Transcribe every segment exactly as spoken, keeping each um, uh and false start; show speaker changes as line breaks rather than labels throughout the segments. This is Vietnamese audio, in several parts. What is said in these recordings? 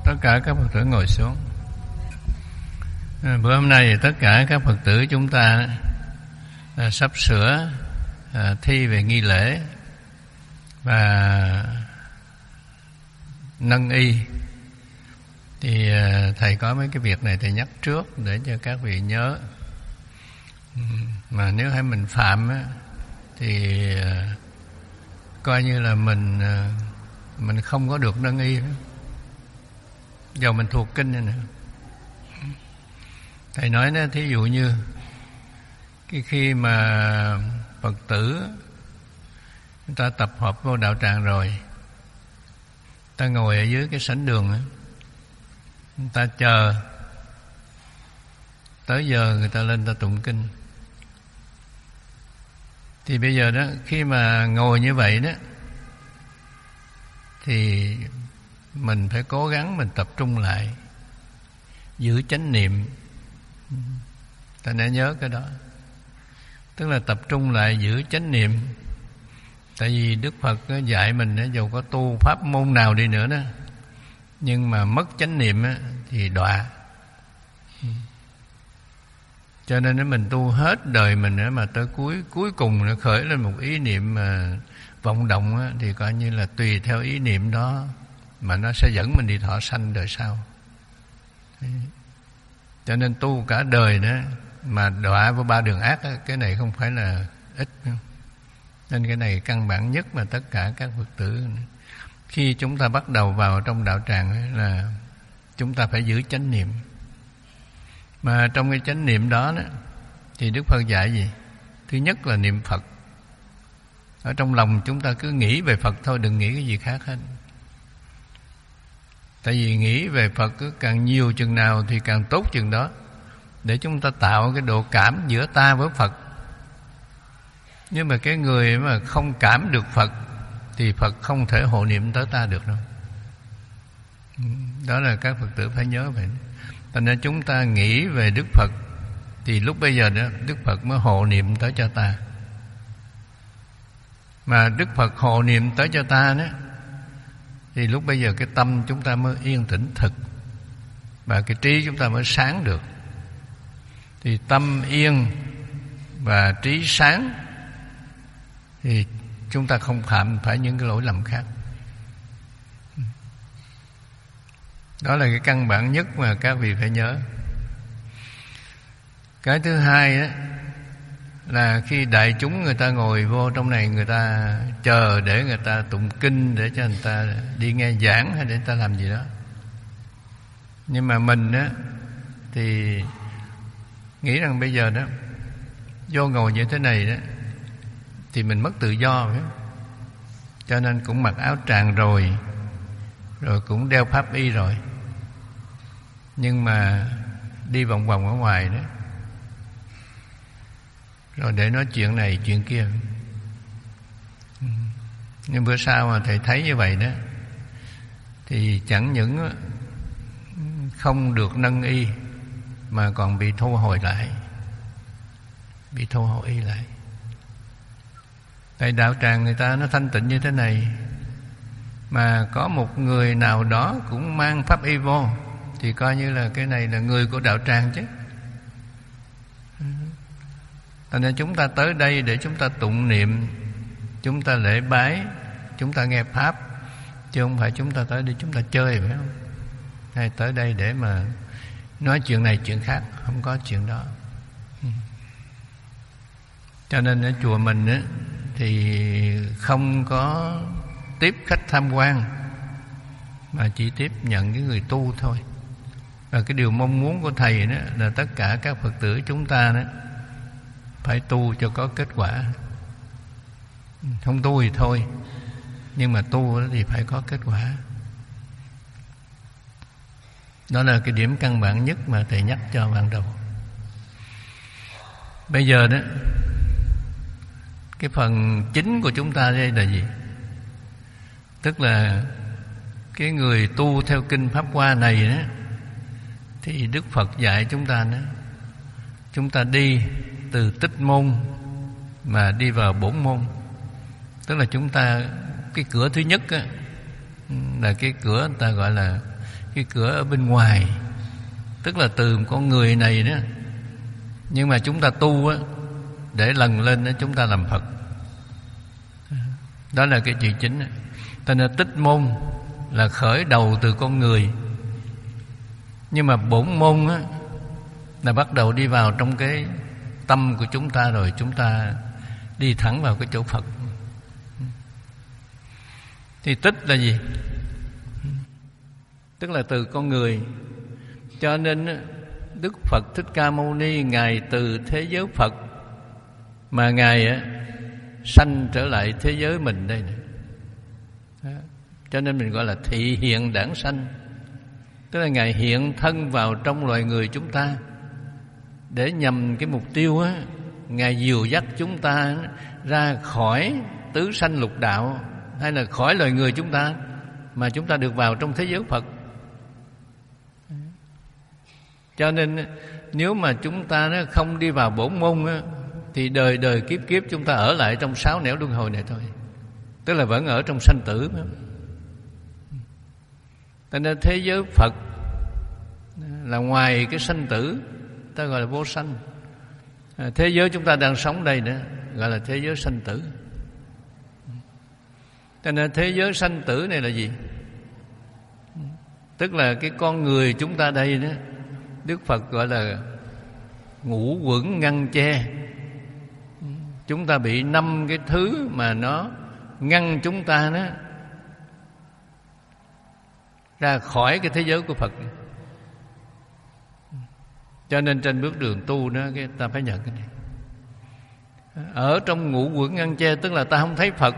Tất cả các Phật tử ngồi xuống. À, bữa hôm nay thì tất cả các Phật tử chúng ta à, sắp sửa à, thi về nghi lễ và nâng y. Thì à, thầy có mấy cái việc này thầy nhắc trước để cho các vị nhớ. Mà nếu hay mình phạm á, thì à, coi như là mình à, mình không có được nâng y. Giờ mình thuộc kinh này nè. Thầy nói đó, thí dụ như cái khi mà Phật tử người ta tập hợp vô đạo tràng rồi, ta ngồi ở dưới cái sảnh đường đó, người ta chờ tới giờ người ta lên ta tụng kinh. Thì bây giờ đó, khi mà ngồi như vậy đó, thì mình phải cố gắng mình tập trung lại, giữ chánh niệm. Ta đã nhớ cái đó. Tức là tập trung lại giữ chánh niệm. Tại vì Đức Phật dạy mình dù có tu pháp môn nào đi nữa đó, nhưng mà mất chánh niệm thì đọa. Cho nên nếu mình tu hết đời mình mà tới cuối cuối cùng nó khởi lên một ý niệm mà vọng động thì coi như là tùy theo ý niệm đó mà nó sẽ dẫn mình đi thọ sanh đời sau. Cho nên tu cả đời đó mà đọa vào ba đường ác, cái này không phải là ít. Nên cái này căn bản nhất mà tất cả các Phật tử khi chúng ta bắt đầu vào trong đạo tràng là chúng ta phải giữ chánh niệm. Mà trong cái chánh niệm đó, đó thì Đức Phật dạy gì? Thứ nhất là niệm Phật. Ở trong lòng chúng ta cứ nghĩ về Phật thôi, đừng nghĩ cái gì khác hết. Tại vì nghĩ về Phật cứ càng nhiều chừng nào thì càng tốt chừng đó, để chúng ta tạo cái độ cảm giữa ta với Phật. Nhưng mà cái người mà không cảm được Phật thì Phật không thể hộ niệm tới ta được đâu. Đó là các Phật tử phải nhớ vậy. Thành ra chúng ta nghĩ về Đức Phật thì lúc bây giờ đó Đức Phật mới hộ niệm tới cho ta. Mà Đức Phật hộ niệm tới cho ta đó thì lúc bây giờ cái tâm chúng ta mới yên tĩnh thực, và cái trí chúng ta mới sáng được. Thì tâm yên và trí sáng thì chúng ta không phạm phải những cái lỗi lầm khác. Đó là cái căn bản nhất mà các vị phải nhớ. Cái thứ hai đó là khi đại chúng người ta ngồi vô trong này, người ta chờ để người ta tụng kinh, để cho người ta đi nghe giảng hay để người ta làm gì đó. Nhưng mà mình á thì nghĩ rằng bây giờ đó vô ngồi như thế này đó thì mình mất tự do phải không? Cho nên cũng mặc áo tràng rồi, rồi cũng đeo pháp y rồi, nhưng mà đi vòng vòng ở ngoài đó, rồi để nói chuyện này chuyện kia. Nhưng bữa sau mà thầy thấy như vậy đó thì chẳng những không được nâng y mà còn bị thu hồi lại. Bị thu hồi y lại. Tại đạo tràng người ta nó thanh tịnh như thế này, mà có một người nào đó cũng mang pháp y vô thì coi như là cái này là người của đạo tràng chứ. Thành nên chúng ta tới đây để chúng ta tụng niệm, chúng ta lễ bái, chúng ta nghe pháp, chứ không phải chúng ta tới đây chúng ta chơi, phải không? Hay tới đây để mà nói chuyện này chuyện khác, không có chuyện đó. Cho nên ở chùa mình á, thì không có tiếp khách tham quan, mà chỉ tiếp nhận những người tu thôi. Và cái điều mong muốn của thầy đó là tất cả các Phật tử chúng ta đó phải tu cho có kết quả. Không tu thì thôi, nhưng mà tu thì phải có kết quả. Đó là cái điểm căn bản nhất mà thầy nhắc cho ban đầu. Bây giờ đó, cái phần chính của chúng ta đây là gì? Tức là cái người tu theo kinh Pháp Hoa này đó, thì Đức Phật dạy chúng ta đó, chúng ta đi từ tích môn mà đi vào bổn môn. Tức là chúng ta, cái cửa thứ nhất á, là cái cửa người ta gọi là cái cửa ở bên ngoài, tức là từ con người này đó. Nhưng mà chúng ta tu á, để lần lên đó chúng ta làm Phật. Đó là cái chuyện chính. Cho nên tích môn là khởi đầu từ con người, nhưng mà bổn môn á, là bắt đầu đi vào trong cái tâm của chúng ta, rồi chúng ta đi thẳng vào cái chỗ Phật. Thì tích là gì? Tức là từ con người. Cho nên Đức Phật Thích Ca Mâu Ni, Ngài từ thế giới Phật mà Ngài á, sanh trở lại thế giới mình đây này. Đó. Cho nên mình gọi là thị hiện đản sanh. Tức là Ngài hiện thân vào trong loài người chúng ta, để nhằm cái mục tiêu á, Ngài dìu dắt chúng ta ra khỏi tứ sanh lục đạo, hay là khỏi loài người chúng ta, mà chúng ta được vào trong thế giới Phật. Cho nên nếu mà chúng ta không đi vào bổn môn á, thì đời đời kiếp kiếp chúng ta ở lại trong sáu nẻo luân hồi này thôi. Tức là vẫn ở trong sanh tử. Cho nên thế giới Phật là ngoài cái sanh tử, ta gọi là vô sanh. Thế giới chúng ta đang sống đây nữa gọi là thế giới sanh tử. Cho nên thế giới sanh tử này là gì? Tức là cái con người chúng ta đây đó, Đức Phật gọi là ngũ quẩn ngăn che. Chúng ta bị năm cái thứ mà nó ngăn chúng ta đó ra khỏi cái thế giới của Phật. Cho nên trên bước đường tu đó, cái ta phải nhận cái này. Ở trong ngũ quẩn ngăn che tức là ta không thấy Phật.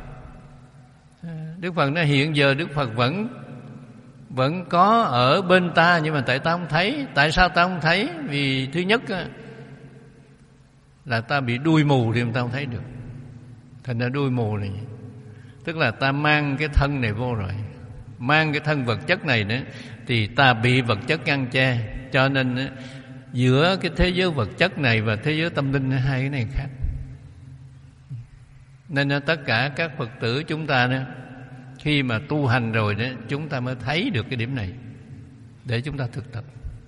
Đức Phật nói hiện giờ Đức Phật vẫn vẫn có ở bên ta, nhưng mà tại ta không thấy. Tại sao ta không thấy? Vì thứ nhất là ta bị đuôi mù thì ta không thấy được. Thành ra đuôi mù này, tức là ta mang cái thân này vô rồi, mang cái thân vật chất này nữa, thì ta bị vật chất ngăn che. Cho nên giữa cái thế giới vật chất này và thế giới tâm linh, hai cái này khác. Nên tất cả các Phật tử chúng ta đó, khi mà tu hành rồi đó, chúng ta mới thấy được cái điểm này để chúng ta thực tập.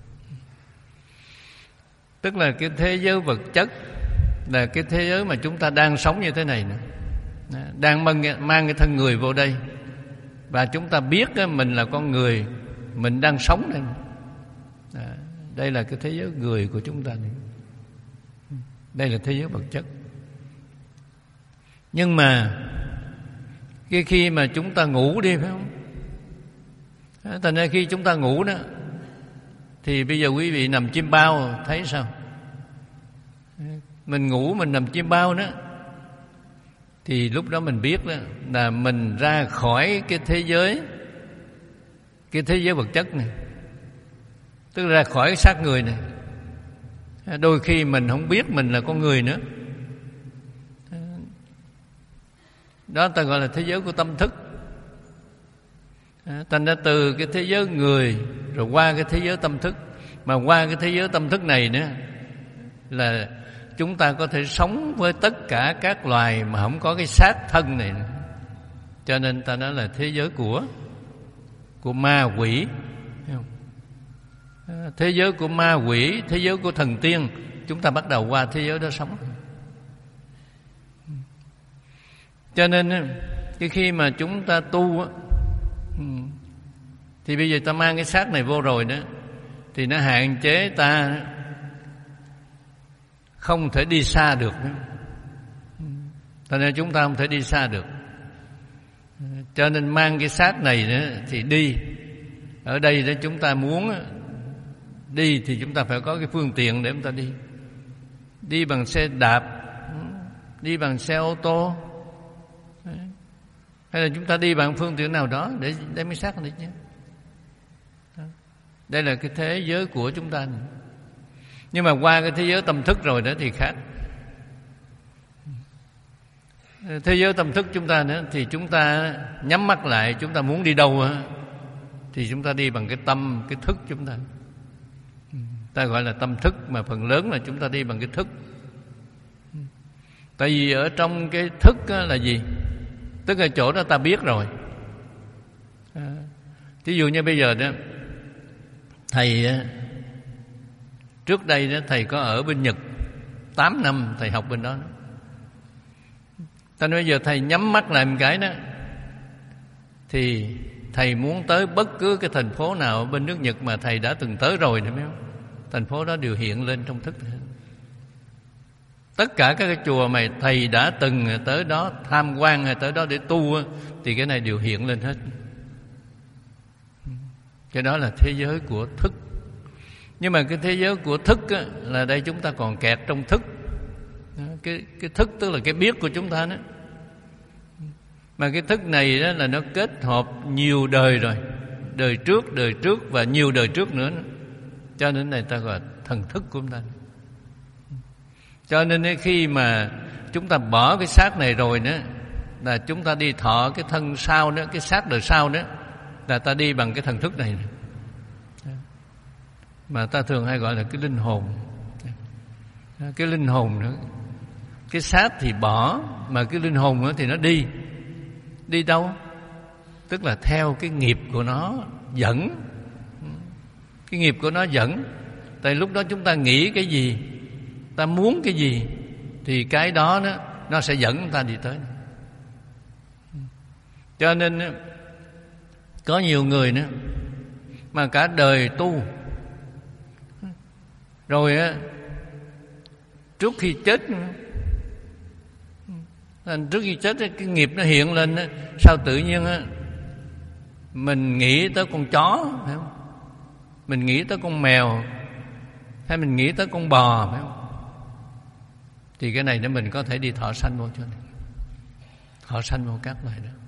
Tức là cái thế giới vật chất là cái thế giới mà chúng ta đang sống như thế này nữa. Đang mang, mang cái thân người vô đây, và chúng ta biết mình là con người, mình đang sống đây. Đây là cái thế giới người của chúng ta này. Đây là thế giới vật chất. Nhưng mà cái khi mà chúng ta ngủ đi, phải không? Thành ra khi chúng ta ngủ đó, thì bây giờ quý vị nằm chim bao thấy sao? Mình ngủ mình nằm chim bao đó, thì lúc đó mình biết đó là mình ra khỏi cái thế giới, cái thế giới vật chất này, tức là ra khỏi cái xác người này. Đôi khi mình không biết mình là con người nữa. Đó ta gọi là thế giới của tâm thức. Thành ra từ cái thế giới người rồi qua cái thế giới tâm thức, mà qua cái thế giới tâm thức này nữa là chúng ta có thể sống với tất cả các loài mà không có cái xác thân này. Cho nên ta nói là thế giới của của ma quỷ. Thế giới của ma quỷ, thế giới của thần tiên, chúng ta bắt đầu qua thế giới đó sống. Cho nên cái khi mà chúng ta tu thì bây giờ ta mang cái xác này vô rồi đó, thì nó hạn chế ta không thể đi xa được. Cho nên chúng ta không thể đi xa được. Cho nên mang cái xác này nữa thì đi. Ở đây đó chúng ta muốn đi thì chúng ta phải có cái phương tiện để chúng ta đi. Đi bằng xe đạp, đi bằng xe ô tô, hay là chúng ta đi bằng phương tiện nào đó để đem cái xác này chứ. Đây là cái thế giới của chúng ta này. Nhưng mà qua cái thế giới tâm thức rồi đó thì khác. Thế giới tâm thức chúng ta nữa thì chúng ta nhắm mắt lại, chúng ta muốn đi đâu thì chúng ta đi bằng cái tâm, cái thức chúng ta. Ta gọi là tâm thức, mà phần lớn là chúng ta đi bằng cái thức. Tại vì ở trong cái thức là gì? Tức là chỗ đó ta biết rồi. Thí dụ như bây giờ đó Thầy trước đây đó, thầy có ở bên Nhật tám năm, thầy học bên đó. Ta nói giờ thầy nhắm mắt lại một cái đó, thì thầy muốn tới bất cứ cái thành phố nào ở bên nước Nhật mà thầy đã từng tới rồi, đúng không? Thành phố đó đều hiện lên trong thức. Tất cả các cái chùa mà thầy đã từng tới đó tham quan hay tới đó để tu, thì cái này đều hiện lên hết. Cái đó là thế giới của thức. Nhưng mà cái thế giới của thức á, là đây chúng ta còn kẹt trong thức. Cái, cái thức tức là cái biết của chúng ta đó. Mà cái thức này đó là nó kết hợp nhiều đời rồi, đời trước, đời trước và nhiều đời trước nữa. Cho nên này ta gọi là thần thức của chúng ta. Cho nên khi mà chúng ta bỏ cái xác này rồi nữa, là chúng ta đi thọ cái thân sau đó, cái xác đời sau đó, là ta đi bằng cái thần thức này. Mà ta thường hay gọi là cái linh hồn. Cái linh hồn nữa. Cái xác thì bỏ, mà cái linh hồn nữa thì nó đi. Đi đâu? Tức là theo cái nghiệp của nó dẫn. Cái nghiệp của nó dẫn. Tại lúc đó chúng ta nghĩ cái gì, ta muốn cái gì, thì cái đó nó, nó sẽ dẫn chúng ta đi tới. Cho nên có nhiều người nữa mà cả đời tu, rồi á trước khi chết, trước khi chết cái nghiệp nó hiện lên, sao tự nhiên á mình nghĩ tới con chó, phải không? Mình nghĩ tới con mèo, hay mình nghĩ tới con bò, phải không? Thì cái này để mình có thể đi thọ sanh vô cho này. Thọ sanh vô các loài đó.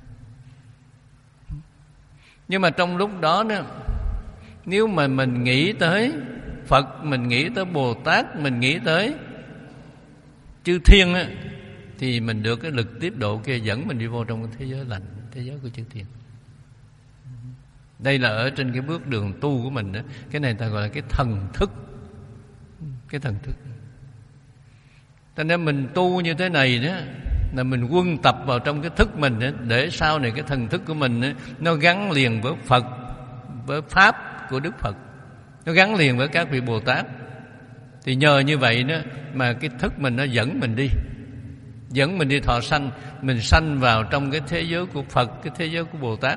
Nhưng mà trong lúc đó nữa, nếu mà mình nghĩ tới Phật, mình nghĩ tới Bồ Tát, mình nghĩ tới chư thiên á, thì mình được cái lực tiếp độ kia dẫn mình đi vô trong cái thế giới lành, thế giới của chư thiên. Đây là ở trên cái bước đường tu của mình đó. Cái này ta gọi là cái thần thức. Cái thần thức. Cho nên mình tu như thế này đó, là mình quân tập vào trong cái thức mình đó, để sau này cái thần thức của mình đó, nó gắn liền với Phật, với Pháp của Đức Phật, nó gắn liền với các vị Bồ Tát. Thì nhờ như vậy đó mà cái thức mình nó dẫn mình đi, dẫn mình đi thọ sanh. Mình sanh vào trong cái thế giới của Phật, cái thế giới của Bồ Tát.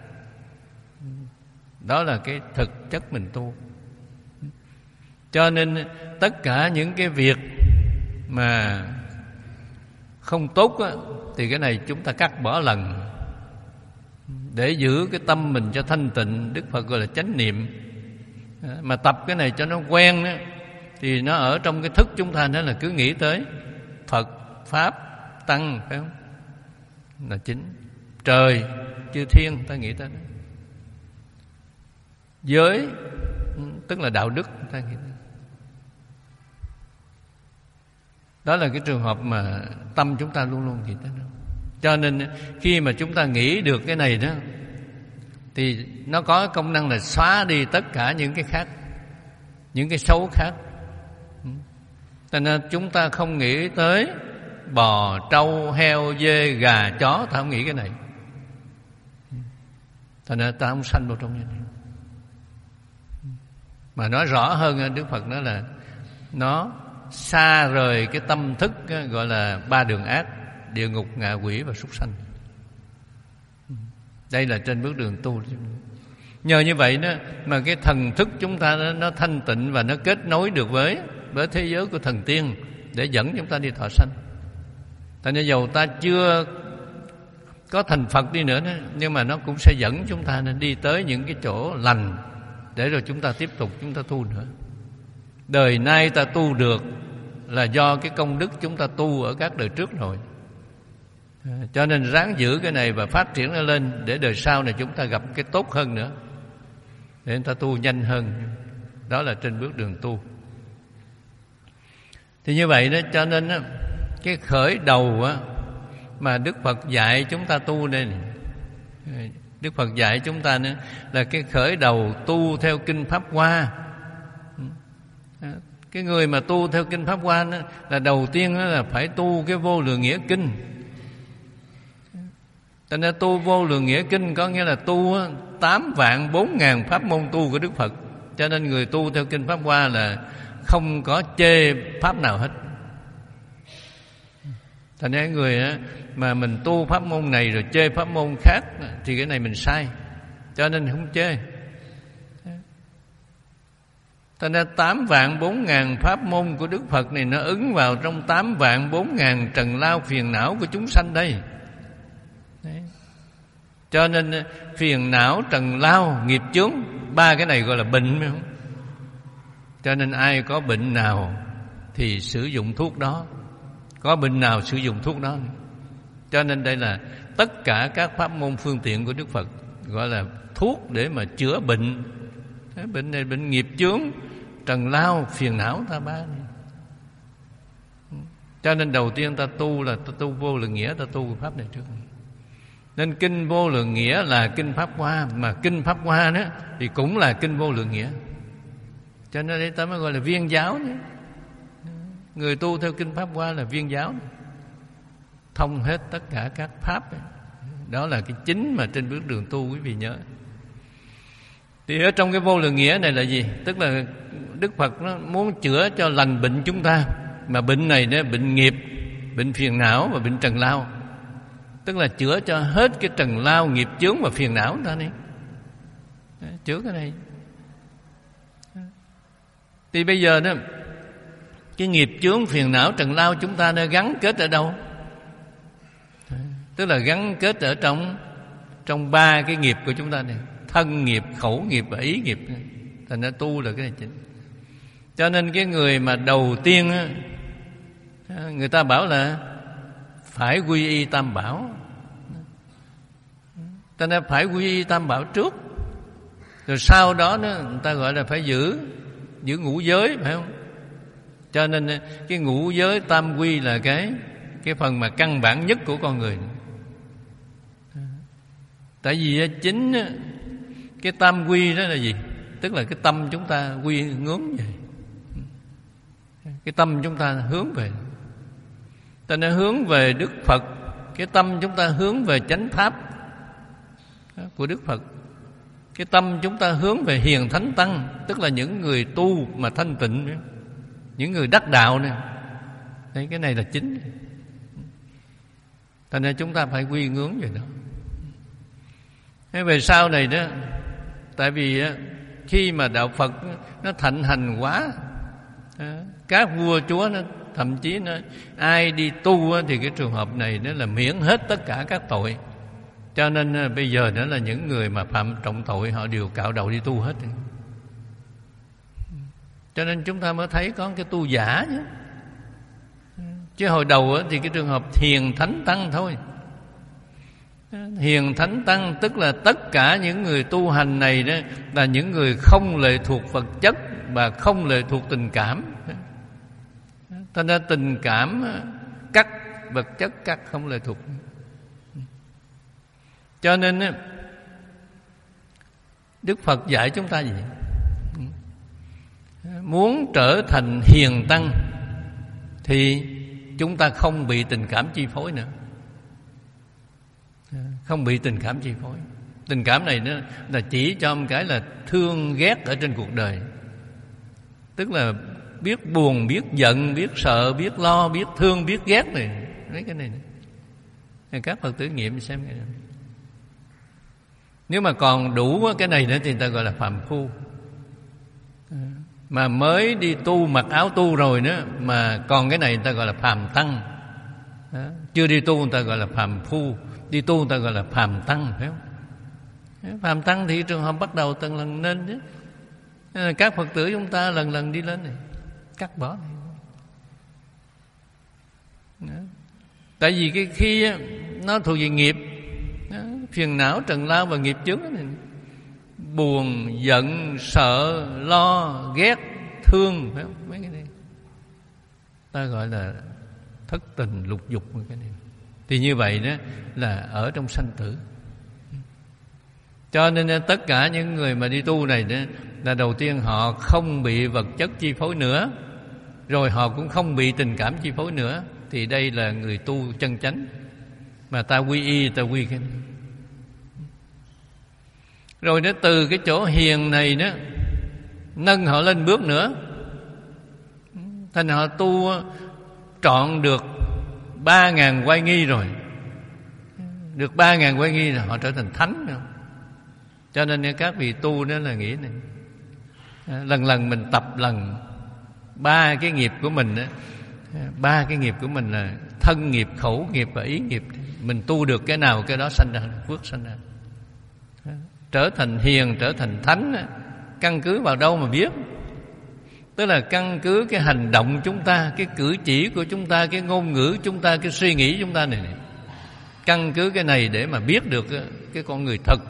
Đó là cái thực chất mình tu. Cho nên tất cả những cái việc mà không tốt á, thì cái này chúng ta cắt bỏ lần, để giữ cái tâm mình cho thanh tịnh. Đức Phật gọi là chánh niệm. Mà tập cái này cho nó quen á, thì nó ở trong cái thức chúng ta, đó là cứ nghĩ tới Phật, Pháp, Tăng, phải không? Là chính. Trời, chư thiên, ta nghĩ tới đó. Giới, tức là đạo đức, ta nghĩ tới. Đó là cái trường hợp mà tâm chúng ta luôn luôn nghĩ tới đó. Cho nên khi mà chúng ta nghĩ được cái này đó, thì nó có công năng là xóa đi tất cả những cái khác, những cái xấu khác. Cho nên chúng ta không nghĩ tới bò, trâu, heo, dê, gà, chó. Ta không nghĩ cái này. Cho nên ta không sanh vào trong như này. Mà nói rõ hơn, Đức Phật nói là nó xa rời cái tâm thức gọi là ba đường ác: địa ngục, ngạ quỷ và súc sanh. Đây là trên bước đường tu. Nhờ như vậy đó mà cái thần thức chúng ta nó, nó thanh tịnh và nó kết nối được với với thế giới của thần tiên, để dẫn chúng ta đi thọ sanh. Thành ra dầu ta chưa có thành Phật đi nữa đó, nhưng mà nó cũng sẽ dẫn chúng ta đi tới những cái chỗ lành, để rồi chúng ta tiếp tục chúng ta tu nữa. Đời nay ta tu được là do cái công đức chúng ta tu ở các đời trước rồi. Cho nên ráng giữ cái này và phát triển nó lên, để đời sau này chúng ta gặp cái tốt hơn nữa, để chúng ta tu nhanh hơn. Đó là trên bước đường tu. Thì như vậy đó, cho nên đó, cái khởi đầu á, mà Đức Phật dạy chúng ta tu đây này, Đức Phật dạy chúng ta nữa là cái khởi đầu tu theo Kinh Pháp Hoa. Cái người mà tu theo Kinh Pháp Hoa đó, là đầu tiên đó là phải tu cái Vô Lượng Nghĩa Kinh. Cho nên tu Vô Lượng Nghĩa Kinh có nghĩa là tu tám vạn bốn ngàn pháp môn tu của Đức Phật. Cho nên người tu theo kinh Pháp Hoa là không có chê pháp nào hết. Thành ra người á, mà mình tu pháp môn này rồi chê pháp môn khác thì cái này mình sai. Cho nên không chê. Thành ra tám vạn bốn ngàn pháp môn của Đức Phật này nó ứng vào trong tám vạn bốn ngàn trần lao phiền não của chúng sanh đây. Đấy. Cho nên phiền não, trần lao, nghiệp chướng, ba cái này gọi là bệnh, phải không? Cho nên ai có bệnh nào thì sử dụng thuốc đó, có bệnh nào sử dụng thuốc đó. Cho nên đây là tất cả các pháp môn phương tiện của Đức Phật gọi là thuốc để mà chữa bệnh. Cái bệnh này bệnh nghiệp chướng, trần lao, phiền não ta ba này. Cho nên đầu tiên ta tu là ta tu vô lượng nghĩa, ta tu pháp này trước. Nên kinh vô lượng nghĩa là kinh Pháp Hoa, mà kinh Pháp Hoa đó thì cũng là kinh vô lượng nghĩa. Cho nên đây ta mới gọi là viên giáo nữa. Người tu theo kinh Pháp Hoa là viên giáo, thông hết tất cả các pháp. Đó là cái chính mà trên bước đường tu quý vị nhớ. Thì ở trong cái vô lượng nghĩa này là gì? Tức là Đức Phật nó muốn chữa cho lành bệnh chúng ta. Mà bệnh này đó, bệnh nghiệp, bệnh phiền não và bệnh trần lao. Tức là chữa cho hết cái trần lao, nghiệp chướng và phiền não ta đi. Chữa cái này. Thì bây giờ đó, cái nghiệp chướng, phiền não, trần lao chúng ta đã gắn kết ở đâu? Tức là gắn kết ở trong trong ba cái nghiệp của chúng ta này: thân nghiệp, khẩu nghiệp và ý nghiệp. Thành ra tu là cái này chính. Cho nên cái người mà đầu tiên á, người ta bảo là phải quy y tam bảo. Ta nên phải quy y tam bảo trước, rồi sau đó nữa, người ta gọi là phải giữ giữ ngũ giới, phải không? Cho nên cái ngũ giới tam quy là cái cái phần mà căn bản nhất của con người. Tại vì chính cái tam quy đó là gì? Tức là cái tâm chúng ta quy nghướng về, cái tâm chúng ta hướng về. Ta nên hướng về Đức Phật. Cái tâm chúng ta hướng về chánh pháp của Đức Phật. Cái tâm chúng ta hướng về hiền thánh tăng, tức là những người tu mà thanh tịnh, những người đắc đạo này. Đấy, cái này là chính. Thành ra chúng ta phải quy nghướng về đó. Thế về sau này đó, tại vì khi mà đạo Phật nó thịnh hành quá, các vua chúa nó thậm chí nó ai đi tu thì cái trường hợp này nó là miễn hết tất cả các tội. Cho nên bây giờ nữa là những người mà phạm trọng tội họ đều cạo đầu đi tu hết. Cho nên chúng ta mới thấy có cái tu giả chứ. Chứ hồi đầu thì cái trường hợp hiền thánh tăng thôi. Hiền thánh tăng tức là tất cả những người tu hành này đó là những người không lệ thuộc vật chất và không lệ thuộc tình cảm. Thành ra tình cảm cắt, vật chất cắt, không lệ thuộc. Cho nên Đức Phật dạy chúng ta gì? Muốn trở thành hiền tăng thì chúng ta không bị tình cảm chi phối nữa. Không bị tình cảm chi phối. Tình cảm này nó là chỉ cho một cái là thương ghét ở trên cuộc đời. Tức là biết buồn, biết giận, biết sợ, biết lo, biết thương, biết ghét này. Mấy cái này này. Các Phật tử nghiệm xem cái này. Nếu mà còn đủ cái này nữa thì người ta gọi là phàm phu. Mà mới đi tu, mặc áo tu rồi nữa mà còn cái này người ta gọi là phàm tăng. Đó. Chưa đi tu người ta gọi là phàm phu, đi tu người ta gọi là phàm tăng, phải không? Phàm tăng thì trường hợp bắt đầu từng lần lên chứ. Các Phật tử chúng ta lần lần đi lên này, cắt bỏ này. Đó. Tại vì cái khi nó thuộc về nghiệp, đó, phiền não, trần lao và nghiệp chướng này, buồn, giận, sợ, lo, ghét, thương, phải không? Mấy cái này ta gọi là thất tình lục dục. Cái này thì như vậy đó là ở trong sanh tử. Cho nên tất cả những người mà đi tu này đó, là đầu tiên họ không bị vật chất chi phối nữa, rồi họ cũng không bị tình cảm chi phối nữa. Thì đây là người tu chân chánh. Mà ta quy y, ta quy cái này. Rồi nó từ cái chỗ hiền này đó nâng họ lên bước nữa. Thành họ tu trọn được ba ngàn oai nghi rồi, được ba ngàn oai nghi là họ trở thành thánh rồi. Cho nên các vị tu đó là nghĩ này, lần lần mình tập lần ba cái nghiệp của mình đó, ba cái nghiệp của mình là thân nghiệp, khẩu nghiệp và ý nghiệp. Mình tu được cái nào cái đó sanh ra phước, sanh ra trở thành hiền, trở thành thánh. Căn cứ vào đâu mà biết? Tức là căn cứ cái hành động chúng ta, cái cử chỉ của chúng ta, cái ngôn ngữ chúng ta, cái suy nghĩ chúng ta này, này. Căn cứ cái này để mà biết được cái con người thật.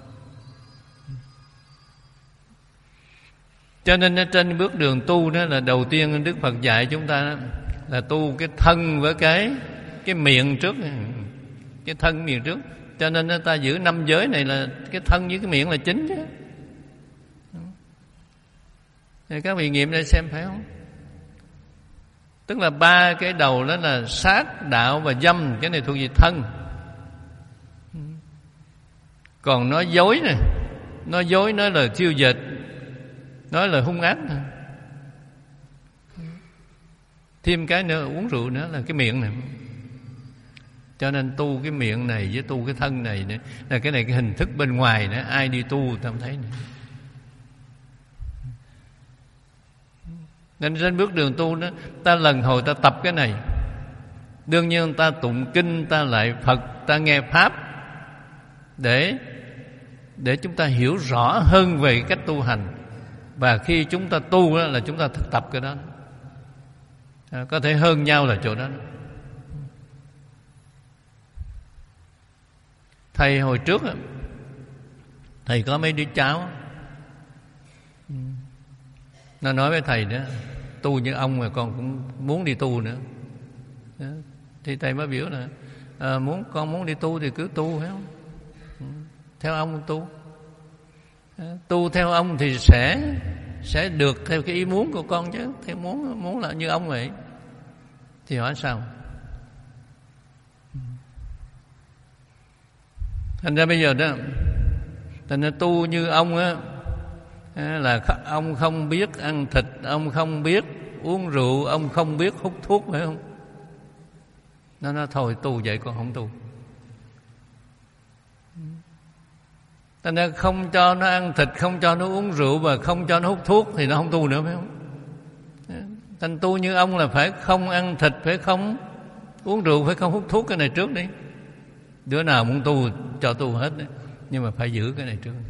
Cho nên trên bước đường tu đó là đầu tiên Đức Phật dạy chúng ta là tu cái thân với cái cái miệng trước, cái thân miệng trước. Cho nên ta giữ năm giới này là cái thân với cái miệng là chính chứ. Thì các vị nghiệm để xem phải không? Tức là ba cái đầu đó là sát, đạo và dâm. Cái này thuộc về thân. Còn nói dối này, nói dối, nói lời thiêu dệt, nói lời hung ác này. Thêm cái nữa, uống rượu nữa là cái miệng này. Cho nên tu cái miệng này với tu cái thân này nữa, là cái này cái hình thức bên ngoài nữa. Ai đi tu ta không thấy nữa. Nên trên bước đường tu đó, ta lần hồi ta tập cái này. Đương nhiên ta tụng kinh, ta lại Phật, ta nghe Pháp, Để Để chúng ta hiểu rõ hơn về cách tu hành. Và khi chúng ta tu đó, là chúng ta thực tập cái đó. À, có thể hơn nhau là chỗ đó. Thầy hồi trước thầy có mấy đứa cháu, nó nói với thầy đó, tu như ông mà con cũng muốn đi tu nữa. Đó. Thì thầy mới biểu là à, muốn con muốn đi tu thì cứ tu, phải không? Theo ông tu. À, tu theo ông thì sẽ sẽ được theo cái ý muốn của con chứ. Theo muốn muốn là như ông vậy. Thì hỏi sao? Thành ra bây giờ đó, thành ra tu như ông á, là ông không biết ăn thịt, ông không biết uống rượu, ông không biết hút thuốc, phải không? Nó nói thôi tu vậy con không tu. Thành ra không cho nó ăn thịt, không cho nó uống rượu và không cho nó hút thuốc thì nó không tu nữa, phải không? Thành tu như ông là phải không ăn thịt, phải không uống rượu, phải không hút thuốc. Cái này trước đi. Đứa nào muốn tu cho tu hết đấy. Nhưng mà phải giữ cái này trước.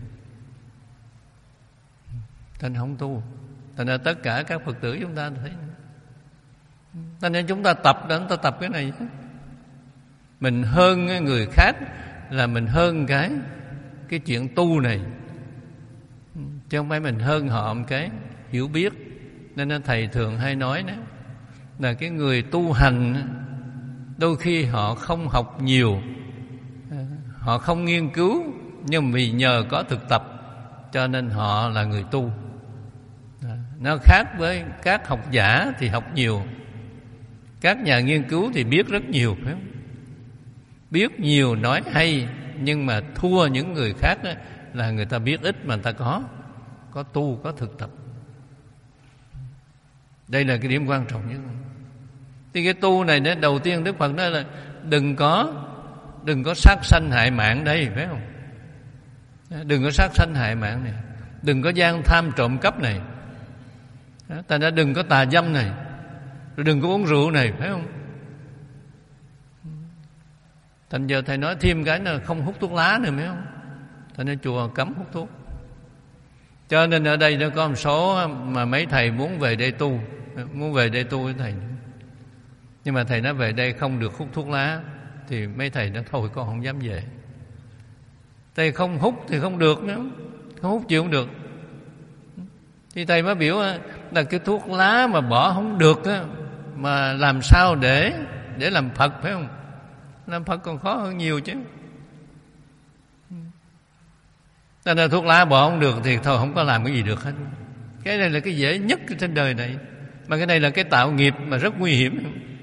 Thành không tu. Thành ra tất cả các Phật tử chúng ta thấy. Thành ra chúng ta tập đó, chúng ta tập cái này. Mình hơn người khác là mình hơn cái Cái chuyện tu này. Chứ không phải mình hơn họ một cái hiểu biết. Nên thầy thường hay nói đó, là cái người tu hành đôi khi họ không học nhiều, họ không nghiên cứu, nhưng vì nhờ có thực tập cho nên họ là người tu. Nó khác với các học giả thì học nhiều, các nhà nghiên cứu thì biết rất nhiều, phải không? Biết nhiều nói hay, nhưng mà thua những người khác đó, là người ta biết ít mà người ta có có tu, có thực tập. Đây là cái điểm quan trọng nhất. Thì cái tu này đó, đầu tiên Đức Phật nói là đừng có đừng có sát sanh hại mạng đây, phải không? Đừng có sát sanh hại mạng này, đừng có gian tham trộm cắp này, thành ra đừng có tà dâm này, rồi đừng có uống rượu này, phải không? Thành giờ thầy nói thêm cái là không hút thuốc lá nữa, phải không? Thành ra chùa cấm hút thuốc. Cho nên ở đây nó có một số mà mấy thầy muốn về đây tu, muốn về đây tu với thầy, nhưng mà thầy nói về đây không được hút thuốc lá, thì mấy thầy nói thôi con không dám về. Thầy không hút thì không được nữa, không hút chịu không được. Thì thầy mới biểu là cái thuốc lá mà bỏ không được á, mà làm sao để để làm Phật, phải không? Làm Phật còn khó hơn nhiều chứ. Cho nên thuốc lá bỏ không được thì thôi không có làm cái gì được hết. Cái này là cái dễ nhất trên đời này, mà cái này là cái tạo nghiệp mà rất nguy hiểm.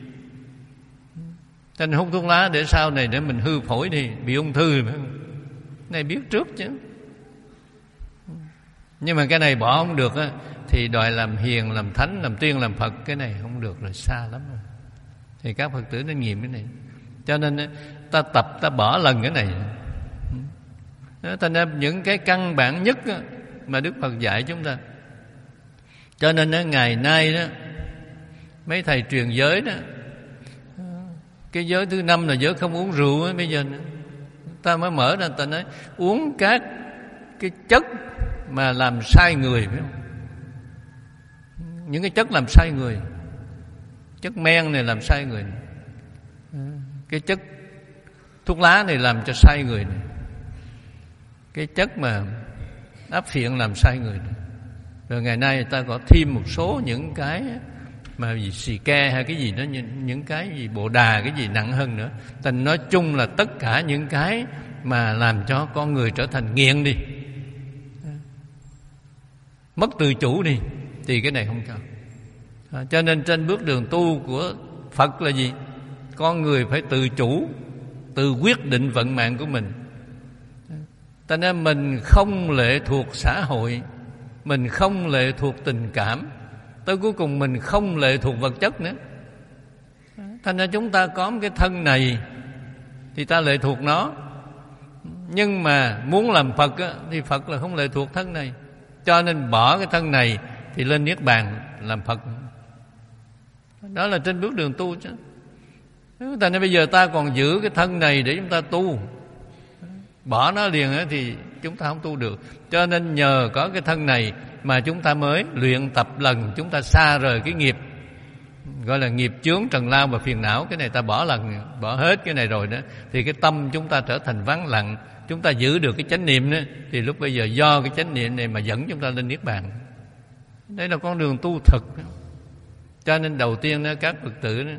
Cho nên hút thuốc lá để sau này để mình hư phổi đi, bị ung thư, phải không? Này biết trước chứ. Nhưng mà cái này bỏ không được á, thì đòi làm hiền, làm thánh, làm tiên, làm Phật, cái này không được rồi, xa lắm rồi. Thì các Phật tử nên nghiệm cái này. Cho nên ta tập, ta bỏ lần cái này. Thành ra những cái căn bản nhất mà Đức Phật dạy chúng ta. Cho nên ngày nay đó, mấy thầy truyền giới đó, cái giới thứ năm là giới không uống rượu ấy, bây giờ ta mới mở ra, ta nói uống các cái chất mà làm sai người, phải không? Những cái chất làm sai người, chất men này làm sai người, cái chất thuốc lá này làm cho sai người này, cái chất mà áp phiện làm sai người này. Rồi ngày nay người ta có thêm một số những cái mà gì xì ke hay cái gì đó, những cái gì bồ đà, cái gì nặng hơn nữa. Thành nói chung là tất cả những cái mà làm cho con người trở thành nghiện đi, mất tự chủ đi, thì cái này không cho. À, cho nên trên bước đường tu của Phật là gì? Con người phải tự chủ, tự quyết định vận mạng của mình. Cho nên mình không lệ thuộc xã hội, mình không lệ thuộc tình cảm, tới cuối cùng mình không lệ thuộc vật chất nữa. Thành ra chúng ta có một cái thân này thì ta lệ thuộc nó. Nhưng mà muốn làm Phật á, thì Phật là không lệ thuộc thân này. Cho nên bỏ cái thân này thì lên Niết Bàn làm Phật. Đó là trên bước đường tu chứ. Thành ra bây giờ ta còn giữ cái thân này để chúng ta tu, bỏ nó liền á thì chúng ta không tu được. Cho nên nhờ có cái thân này mà chúng ta mới luyện tập lần chúng ta xa rời cái nghiệp, gọi là nghiệp chướng trần lao và phiền não. Cái này ta bỏ lần, bỏ hết cái này rồi đó, thì cái tâm chúng ta trở thành vắng lặng, chúng ta giữ được cái chánh niệm đó, thì lúc bây giờ do cái chánh niệm này mà dẫn chúng ta lên Niết Bàn. Đây là con đường tu thực. Cho nên đầu tiên đó, các Phật tử đó,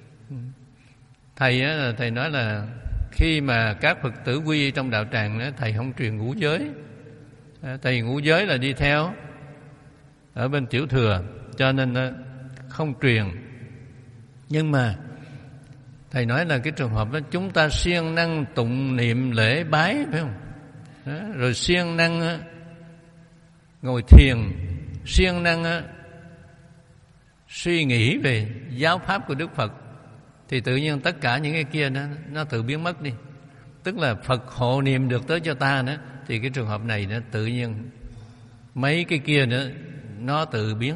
thầy đó, thầy nói là khi mà các Phật tử quy y trong đạo tràng đó, thầy không truyền ngũ giới. Thầy ngũ giới là đi theo ở bên tiểu thừa, cho nên không truyền. Nhưng mà thầy nói là cái trường hợp đó chúng ta siêng năng tụng niệm lễ bái, phải không? Đó, rồi siêng năng ngồi thiền, siêng năng suy nghĩ về giáo pháp của Đức Phật, thì tự nhiên tất cả những cái kia nó, nó tự biến mất đi. Tức là Phật hộ niệm được tới cho ta nữa, thì cái trường hợp này nó tự nhiên mấy cái kia nữa nó tự biến.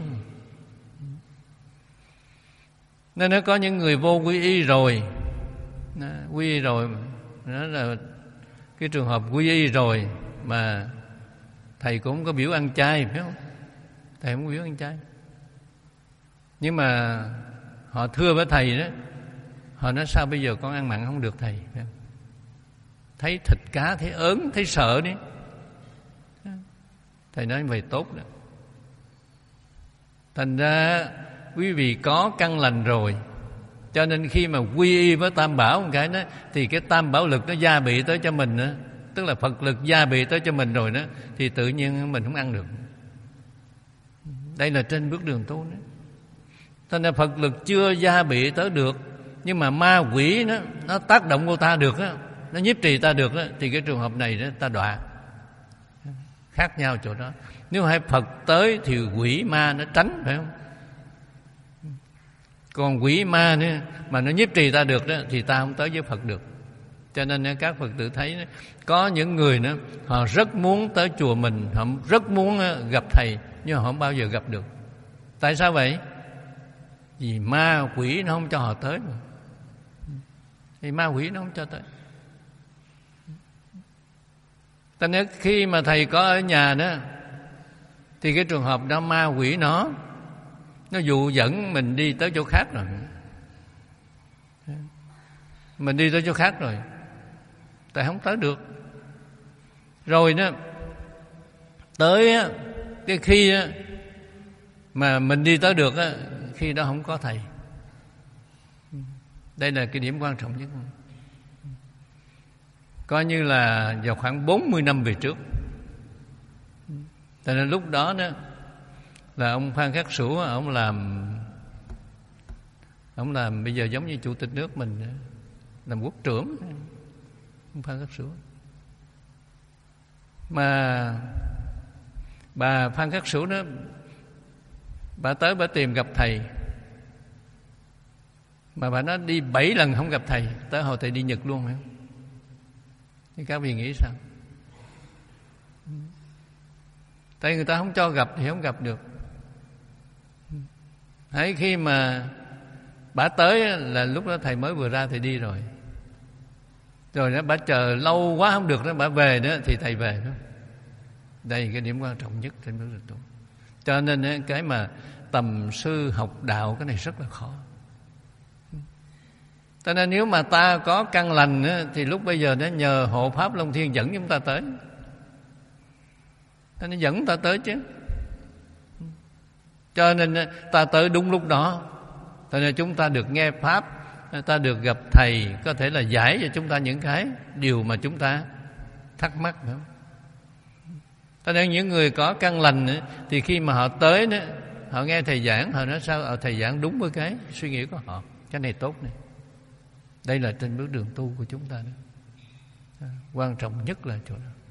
Nên nó có những người vô quy y rồi, quy y rồi, đó là cái trường hợp quy y rồi mà thầy cũng không có biểu ăn chay, phải không? Thầy không biểu ăn chay, nhưng mà họ thưa với thầy đó, họ nói sao bây giờ con ăn mặn không được thầy, phải không? Thấy thịt cá thấy ớn, thấy sợ đi. Thầy nói vậy tốt đó. Thành ra quý vị có căn lành rồi, cho nên khi mà quy y với Tam Bảo một cái đó, thì cái Tam Bảo lực nó gia bị tới cho mình nữa, tức là Phật lực gia bị tới cho mình rồi đó, thì tự nhiên mình không ăn được. Đây là trên bước đường tu đó. Thành ra Phật lực chưa gia bị tới được, nhưng mà ma quỷ nó nó tác động vô ta được á, nó nhiếp trì ta được đó, thì cái trường hợp này đó ta đọa. Khác nhau chỗ đó. Nếu hai Phật tới thì quỷ ma nó tránh, phải không? Còn quỷ ma nữa mà nó nhiếp trì ta được đó, thì ta không tới với Phật được. Cho nên các Phật tử thấy đó, có những người nữa họ rất muốn tới chùa mình, họ rất muốn gặp thầy, nhưng họ không bao giờ gặp được. Tại sao vậy? Vì ma quỷ nó không cho họ tới mà. Thì ma quỷ nó không cho tới. Cho nên khi mà thầy có ở nhà đó, thì cái trường hợp đó ma quỷ nó nó dụ dẫn mình đi tới chỗ khác rồi. Mình đi tới chỗ khác rồi, tại không tới được. Rồi đó, tới á, cái khi á, mà mình đi tới được á, khi đó không có thầy. Đây là cái điểm quan trọng nhất. Coi như là vào khoảng bốn mươi năm về trước. Tại nên lúc đó đó là ông Phan Khắc Sửu, ông làm ông làm bây giờ giống như chủ tịch nước mình, làm quốc trưởng, ông Phan Khắc Sửu. Mà Bà Phan Khắc Sửu đó, bà tới bà tìm gặp thầy, mà bà nói đi bảy lần không gặp thầy, tới hồi thầy đi Nhật luôn hả? Thì các vị nghĩ sao? Tại người ta không cho gặp thì không gặp được. Thấy khi mà bà tới là lúc đó thầy mới vừa ra thầy đi rồi. Rồi đó bà chờ lâu quá không được đó, bà về đó thì thầy về đó. Đây cái điểm quan trọng nhất trên bước đường tu. Cho nên cái mà tầm sư học đạo cái này rất là khó. Cho nên nếu mà ta có căn lành á, thì lúc bây giờ nó nhờ hộ pháp Long Thiên dẫn chúng ta tới. Nó dẫn ta tới chứ. Cho nên ta tới đúng lúc đó. Cho nên chúng ta được nghe pháp, ta được gặp thầy, có thể là giải cho chúng ta những cái điều mà chúng ta thắc mắc nữa. Cho nên những người có căn lành nữa, thì khi mà họ tới đó, họ nghe thầy giảng, họ nói sao? Ở thầy giảng đúng với cái suy nghĩ của họ. Cái này tốt này. Đây là trên bước đường tu của chúng ta đó. Quan trọng nhất là chỗ đó.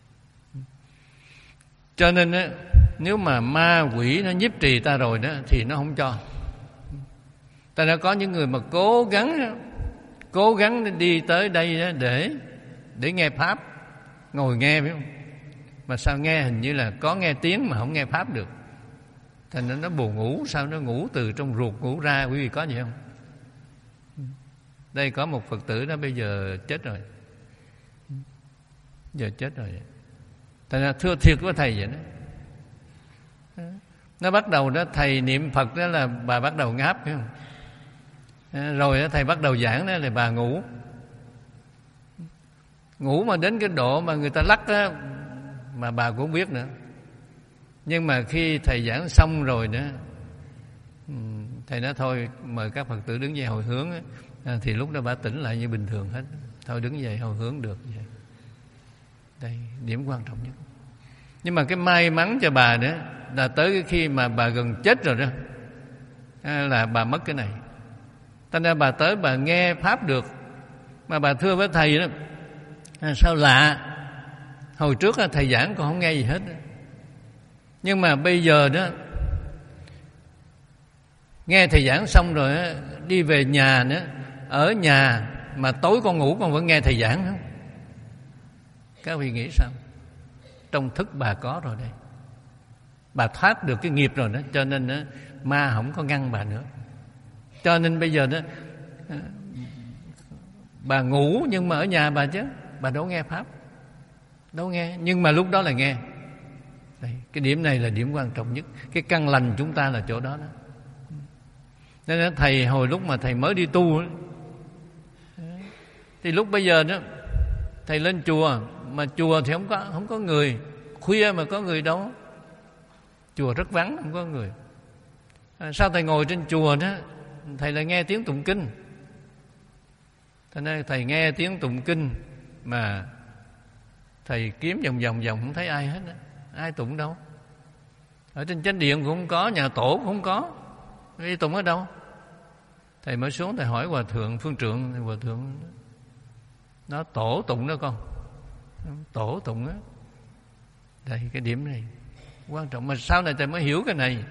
Cho nên á, nếu mà ma quỷ nó nhiếp trì ta rồi đó thì nó không cho. Ta đã có những người mà cố gắng cố gắng đi tới đây đó để để nghe pháp, ngồi nghe biết không? Mà sao nghe hình như là có nghe tiếng mà không nghe pháp được. Thành ra nó buồn ngủ, sao nó ngủ từ trong ruột ngủ ra, quý vị có gì không? Đây có một Phật tử đó bây giờ chết rồi. Giờ chết rồi. Thành ra thưa thiệt với thầy vậy đó. Nó bắt đầu đó, thầy niệm Phật đó là bà bắt đầu ngáp phải không? Rồi đó, thầy bắt đầu giảng đó là bà ngủ. Ngủ mà đến cái độ mà người ta lắc đó, mà bà cũng biết nữa. Nhưng mà khi thầy giảng xong rồi đó, thầy nói thôi mời các Phật tử đứng dậy hồi hướng đó, thì lúc đó bà tỉnh lại như bình thường hết. Thôi đứng dậy hồi hướng được vậy. Đây điểm quan trọng nhất. Nhưng mà cái may mắn cho bà đó là tới cái khi mà bà gần chết rồi đó là bà mất cái này. Thành ra bà tới bà nghe pháp được. Mà bà thưa với thầy đó, sao lạ, hồi trước thầy giảng còn không nghe gì hết. Nhưng mà bây giờ đó nghe thầy giảng xong rồi đó, đi về nhà nữa, ở nhà mà tối con ngủ con vẫn nghe thầy giảng không? Các vị nghĩ sao? Trong thức bà có rồi đây. Bà thoát được cái nghiệp rồi đó. Cho nên đó, ma không có ngăn bà nữa. Cho nên bây giờ đó, bà ngủ nhưng mà ở nhà bà chứ, bà đâu nghe pháp, đâu nghe. Nhưng mà lúc đó là nghe. Đây, cái điểm này là điểm quan trọng nhất. Cái căn lành chúng ta là chỗ đó đó. Nên thầy hồi lúc mà thầy mới đi tu đó, thì lúc bây giờ đó thầy lên chùa, mà chùa thì không có không có người, khuya mà có người đâu, chùa rất vắng, không có người. À, sao thầy ngồi trên chùa đó, thầy lại nghe tiếng tụng kinh. Thế nên thầy nghe tiếng tụng kinh mà thầy kiếm vòng vòng vòng không thấy ai hết đó. Ai tụng đâu? Ở trên chánh điện cũng không có, nhà tổ cũng không có. Đi tụng ở đâu? Thầy mới xuống thầy hỏi hòa thượng Phương Trượng, hòa thượng nó tổ tụng đó con, tổ tụng á. Đây cái điểm này quan trọng, mà sau này thầy mới hiểu cái này.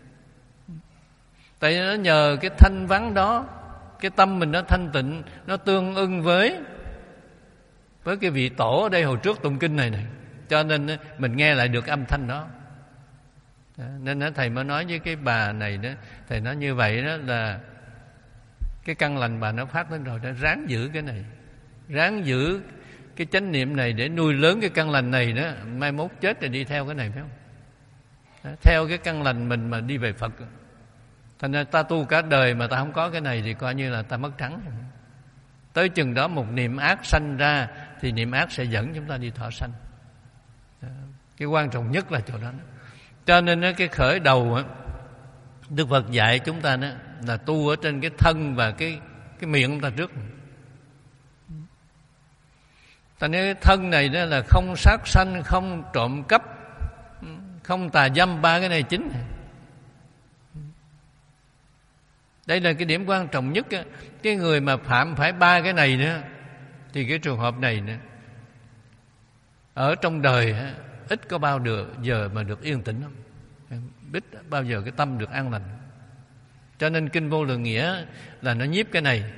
Tại nó nhờ cái thanh vắng đó, cái tâm mình nó thanh tịnh, nó tương ưng với với cái vị tổ ở đây hồi trước tụng kinh này này, cho nên mình nghe lại được âm thanh đó. Nên thầy mới nói với cái bà này đó, thầy nói như vậy đó là cái căn lành bà nó phát lên rồi đó, ráng giữ cái này, ráng giữ cái chánh niệm này để nuôi lớn cái căn lành này đó. Mai mốt chết rồi đi theo cái này phải không? Đó, theo cái căn lành mình mà đi về Phật. Thành ra ta tu cả đời mà ta không có cái này thì coi như là ta mất trắng. Tới chừng đó một niệm ác sanh ra thì niệm ác sẽ dẫn chúng ta đi thọ sanh. Đó, cái quan trọng nhất là chỗ đó. Cho nên cái khởi đầu Đức Phật dạy chúng ta đó là tu ở trên cái thân và cái cái miệng chúng ta trước. Thành ra cái thân này đó là không sát sanh, không trộm cắp, không tà dâm, ba cái này chính. Đây là cái điểm quan trọng nhất. Cái người mà phạm phải ba cái này nữa thì cái trường hợp này nữa, ở trong đời ít có bao được giờ mà được yên tĩnh lắm, ít bao giờ cái tâm được an lành. Cho nên kinh Vô Lượng Nghĩa là nó nhiếp cái này.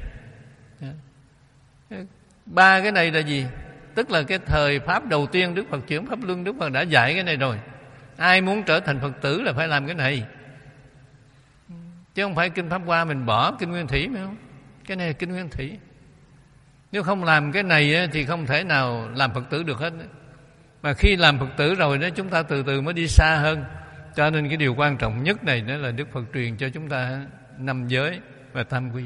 Ba cái này là gì? Tức là cái thời Pháp đầu tiên Đức Phật chuyển Pháp Luân, Đức Phật đã dạy cái này rồi. Ai muốn trở thành Phật tử là phải làm cái này, chứ không phải kinh Pháp Hoa mình bỏ kinh Nguyên Thủy, phải không? Cái này là kinh Nguyên Thủy. Nếu không làm cái này thì không thể nào làm Phật tử được hết. Mà khi làm Phật tử rồi đó, chúng ta từ từ mới đi xa hơn. Cho nên cái điều quan trọng nhất này đó là Đức Phật truyền cho chúng ta năm giới và tam quy.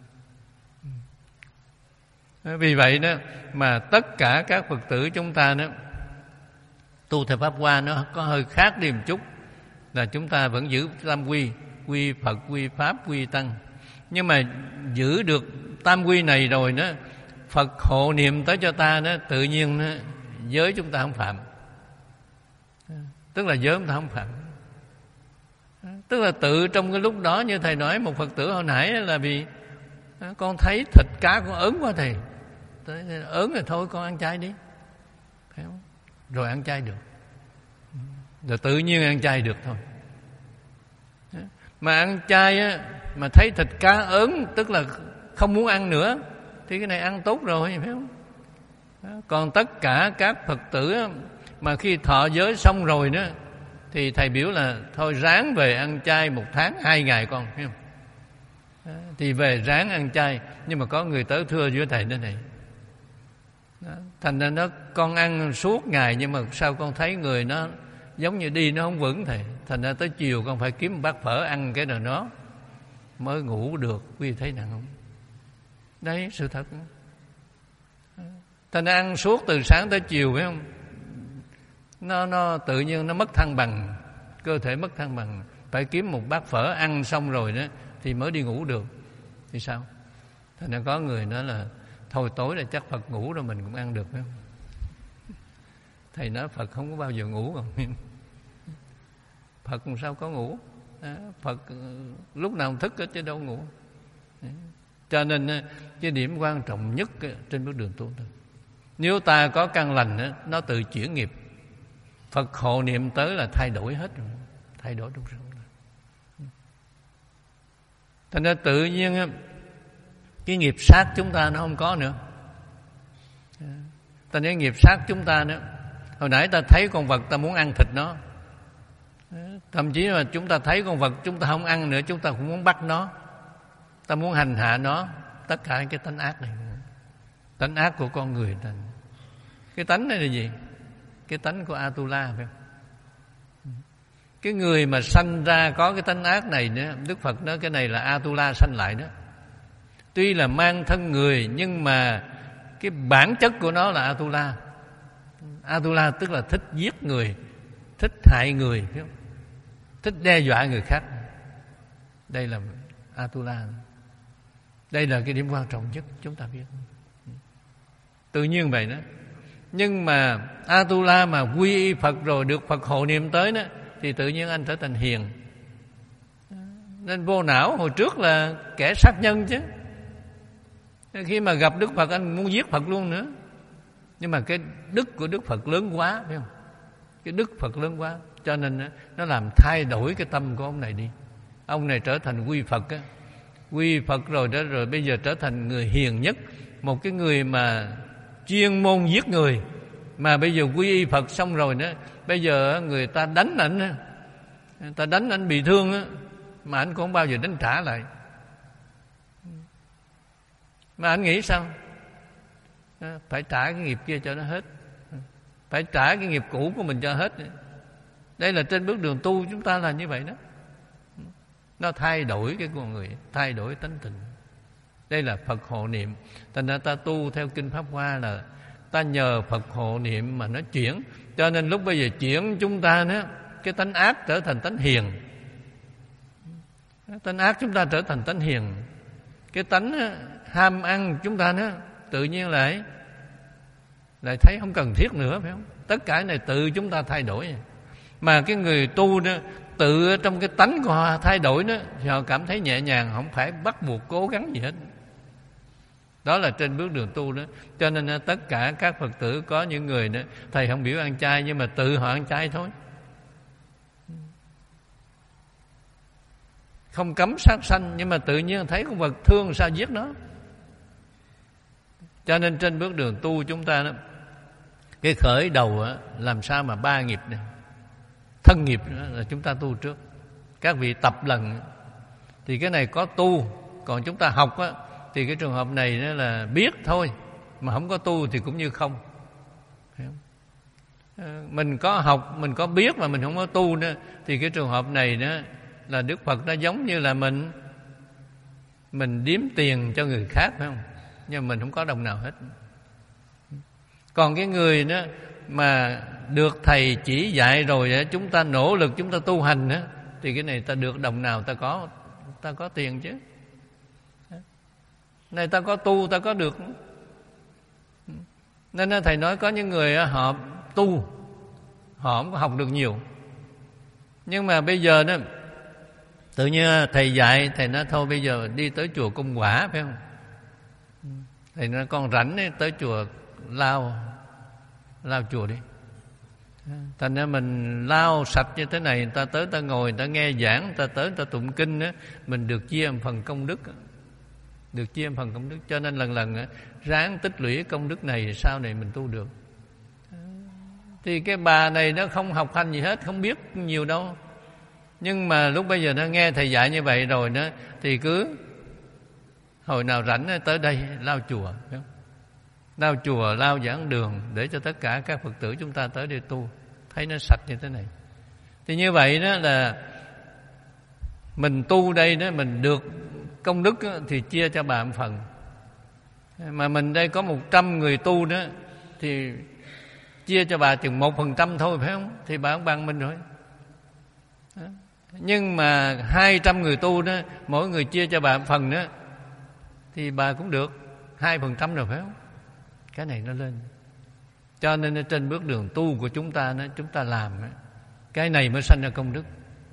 Vì vậy đó mà tất cả các Phật tử chúng ta đó tu theo Pháp Hoa nó có hơi khác đi một chút, là chúng ta vẫn giữ tam quy, quy Phật, quy Pháp, quy Tăng. Nhưng mà giữ được tam quy này rồi đó, Phật hộ niệm tới cho ta đó, tự nhiên đó, giới chúng ta không phạm. Tức là giới chúng ta không phạm. Tức là tự trong cái lúc đó, như thầy nói một Phật tử hồi nãy là vì con thấy thịt cá con ớn quá thầy, ớn rồi thôi con ăn chay đi, phải không? Rồi ăn chay được, rồi tự nhiên ăn chay được thôi. Mà ăn chay á, mà thấy thịt cá ớn, tức là không muốn ăn nữa, thì cái này ăn tốt rồi, phải không? Còn tất cả các Phật tử á, mà khi thọ giới xong rồi đó, thì thầy biểu là thôi ráng về ăn chay một tháng hai ngày con, phải không? Thì về ráng ăn chay. Nhưng mà có người tới thưa với thầy thế này, thành ra nó con ăn suốt ngày, nhưng mà sao con thấy người nó giống như đi nó không vững thầy. Thành ra tới chiều con phải kiếm một bát phở ăn cái rồi nó mới ngủ được. Quý vị thấy nặng không? Đấy, sự thật. Thành ra ăn suốt từ sáng tới chiều, phải không? Nó, nó tự nhiên nó mất thăng bằng, cơ thể mất thăng bằng. Phải kiếm một bát phở ăn xong rồi đó thì mới đi ngủ được. Thì sao? Thành ra có người nói là thôi tối là chắc Phật ngủ rồi mình cũng ăn được, phải không? Thầy nói Phật không có bao giờ ngủ còn. Phật làm sao có ngủ? Phật lúc nào thức hết chứ đâu ngủ. Cho nên cái điểm quan trọng nhất trên bước đường tu, nếu ta có căn lành nó tự chuyển nghiệp. Phật hộ niệm tới là thay đổi hết rồi, thay đổi trong sống. Thành ra tự nhiên cái nghiệp sát chúng ta nó không có nữa. Thành ra nghiệp sát chúng ta nữa. Hồi nãy ta thấy con vật ta muốn ăn thịt nó, thậm chí là chúng ta thấy con vật chúng ta không ăn nữa, chúng ta cũng muốn bắt nó, ta muốn hành hạ nó. Tất cả cái tánh ác này, tánh ác của con người. Cái tánh này là gì? Cái tánh của Atula, phải không? Cái người mà sanh ra có cái tánh ác này nữa, Đức Phật nói cái này là Atula sanh lại đó. Tuy là mang thân người nhưng mà cái bản chất của nó là Atula. Atula tức là thích giết người, thích hại người, phải không? Thích đe dọa người khác. Đây là Atula. Đây là cái điểm quan trọng nhất chúng ta biết. Tự nhiên vậy đó. Nhưng mà Atula mà quy y Phật rồi được Phật hộ niệm tới đó, thì tự nhiên anh trở thành hiền. Nên vô não hồi trước là kẻ sát nhân chứ. Khi mà gặp Đức Phật anh muốn giết Phật luôn nữa. Nhưng mà cái đức của Đức Phật lớn quá, phải không? Cái đức Phật lớn quá, cho nên nó làm thay đổi cái tâm của ông này đi. Ông này trở thành quy Phật á. Quy Phật rồi đó, rồi bây giờ trở thành người hiền nhất. Một cái người mà chuyên môn giết người, mà bây giờ quy y Phật xong rồi đó, bây giờ người ta đánh ảnh, người ta đánh ảnh bị thương á, mà ảnh cũng không bao giờ đánh trả lại. Mà ảnh nghĩ sao? Phải trả cái nghiệp kia cho nó hết, phải trả cái nghiệp cũ của mình cho hết. Đây là trên bước đường tu chúng ta là như vậy đó. Nó thay đổi cái con người, thay đổi tánh tình. Đây là Phật hộ niệm. Thành ra ta tu theo kinh Pháp Hoa là ta nhờ Phật hộ niệm mà nó chuyển. Cho nên lúc bây giờ chuyển chúng ta đó, cái tánh ác trở thành tánh hiền. Tánh ác chúng ta trở thành tánh hiền. Cái tánh ham ăn chúng ta đó, tự nhiên lại lại thấy không cần thiết nữa, phải không? Tất cả này tự chúng ta thay đổi. Mà cái người tu đó, tự trong cái tánh của họ thay đổi đó, thì họ cảm thấy nhẹ nhàng, không phải bắt buộc cố gắng gì hết. Đó là trên bước đường tu đó. Cho nên tất cả các Phật tử, có những người đó, thầy không biểu ăn chay nhưng mà tự họ ăn chay thôi, không cấm sát sanh, nhưng mà tự nhiên thấy con vật thương sao giết nó. Cho nên trên bước đường tu chúng ta đó, cái khởi đầu đó, làm sao mà ba nghiệp này, thân nghiệp đó là chúng ta tu trước. Các vị tập lần thì cái này có tu, còn chúng ta học á, thì cái trường hợp này đó là biết thôi, mà không có tu thì cũng như không. Mình có học, mình có biết mà mình không có tu nữa, thì cái trường hợp này đó là Đức Phật nó giống như là mình mình điếm tiền cho người khác, phải không? Nhưng mà mình không có đồng nào hết. Còn cái người đó mà được thầy chỉ dạy rồi, chúng ta nỗ lực, chúng ta tu hành đó, thì cái này ta được đồng nào ta có, ta có tiền chứ. Này ta có tu, ta có được. Nên thầy nói có những người họ tu, họ không có học được nhiều, nhưng mà bây giờ đó tự nhiên thầy dạy, thầy nói thôi bây giờ đi tới chùa Công Quả, phải không? Thầy nói con rảnh ấy, tới chùa lao lao chùa đi. Thành ra mình lao sạch như thế này, người ta tới ta ngồi, người ta nghe giảng, người ta tới người ta tụng kinh á, mình được chia một phần công đức, được chia một phần công đức. Cho nên lần lần á, ráng tích lũy công đức này, sau này mình tu được. Thì cái bà này nó không học hành gì hết, không biết nhiều đâu, nhưng mà lúc bây giờ nó nghe thầy dạy như vậy rồi đó, thì cứ hồi nào rảnh tới đây lao chùa, lao chùa, lao giảng đường, để cho tất cả các Phật tử chúng ta tới đây tu, thấy nó sạch như thế này. Thì như vậy đó là mình tu đây đó, mình được công đức đó, thì chia cho bà một phần. Mà mình đây có một trăm người tu đó, thì chia cho bà chừng một phần trăm thôi, phải không? Thì bà cũng bằng mình rồi. Đó. Nhưng mà hai trăm người tu đó, mỗi người chia cho bà một phần đó, thì bà cũng được hai phần trăm rồi, phải không? Cái này nó lên. Cho nên trên bước đường tu của chúng ta đó, chúng ta làm cái này mới sanh ra công đức.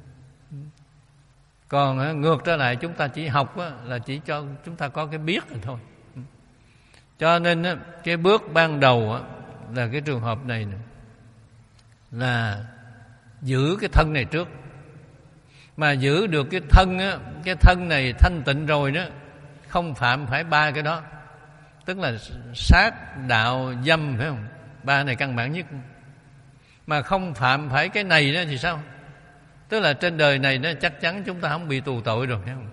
Còn ngược trở lại chúng ta chỉ học là chỉ cho chúng ta có cái biết rồi thôi. Cho nên cái bước ban đầu là cái trường hợp này là giữ cái thân này trước. Mà giữ được cái thân á, cái thân này thanh tịnh rồi đó, không phạm phải ba cái đó, tức là sát, đạo, dâm, phải không? Ba này căn bản nhất. Mà không phạm phải cái này đó thì sao? Tức là trên đời này nó chắc chắn chúng ta không bị tù tội rồi, phải không?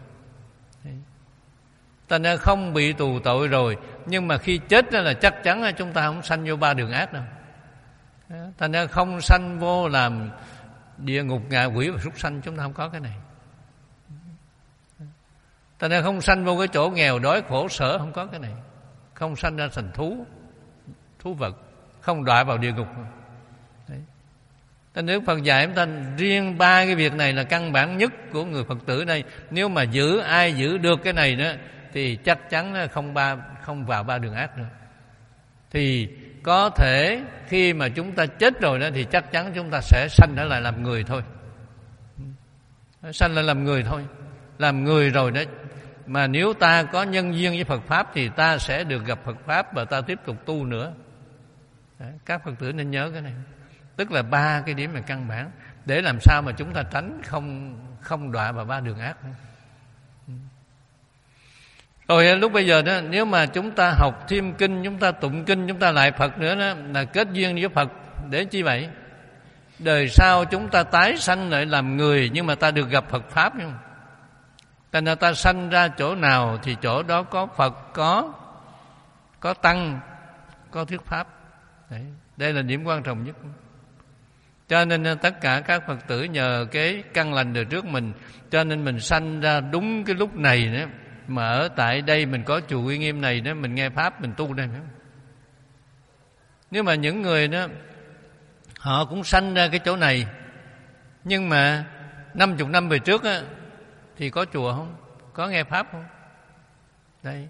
Ta nên không bị tù tội rồi, nhưng mà khi chết đó là chắc chắn là chúng ta không sanh vô ba đường ác đâu. Ta nên không sanh vô làm địa ngục, ngạ quỷ và súc sanh, chúng ta không có cái này. Ta nên không sanh vô cái chỗ nghèo đói khổ sở, không có cái này. Không sanh ra thành thú, thú vật, không đọa vào địa ngục. Đấy. Nên Đức Phật dạy chúng ta riêng ba cái việc này là căn bản nhất của người Phật tử đây. Nếu mà giữ, ai giữ được cái này nữa thì chắc chắn không ba không vào ba đường ác nữa. Thì có thể khi mà chúng ta chết rồi đó thì chắc chắn chúng ta sẽ sanh trở lại làm người thôi. Sanh lại làm người thôi. Làm người rồi đó. Mà nếu ta có nhân duyên với Phật Pháp thì ta sẽ được gặp Phật Pháp và ta tiếp tục tu nữa. Đấy, các Phật tử nên nhớ cái này. Tức là ba cái điểm là căn bản để làm sao mà chúng ta tránh không không đọa vào ba đường ác nữa. Rồi lúc bây giờ đó, nếu mà chúng ta học thêm kinh, chúng ta tụng kinh, chúng ta lại Phật nữa đó, là kết duyên với Phật. Để chi vậy? Đời sau chúng ta tái sanh lại làm người, nhưng mà ta được gặp Phật Pháp. Nhưng thành ra ta sanh ra chỗ nào thì chỗ đó có Phật, có có Tăng, có thuyết Pháp. Đấy, đây là điểm quan trọng nhất. Cho nên tất cả các Phật tử nhờ cái căn lành đời trước mình, cho nên mình sanh ra đúng cái lúc này nữa. Mà ở tại đây mình có chùa Uy Nghiêm này đó, mình nghe Pháp, mình tu đây. Nếu mà những người đó họ cũng sanh ra cái chỗ này, nhưng mà năm chục năm về trước á, thì có chùa không? Có nghe Pháp không? Đây.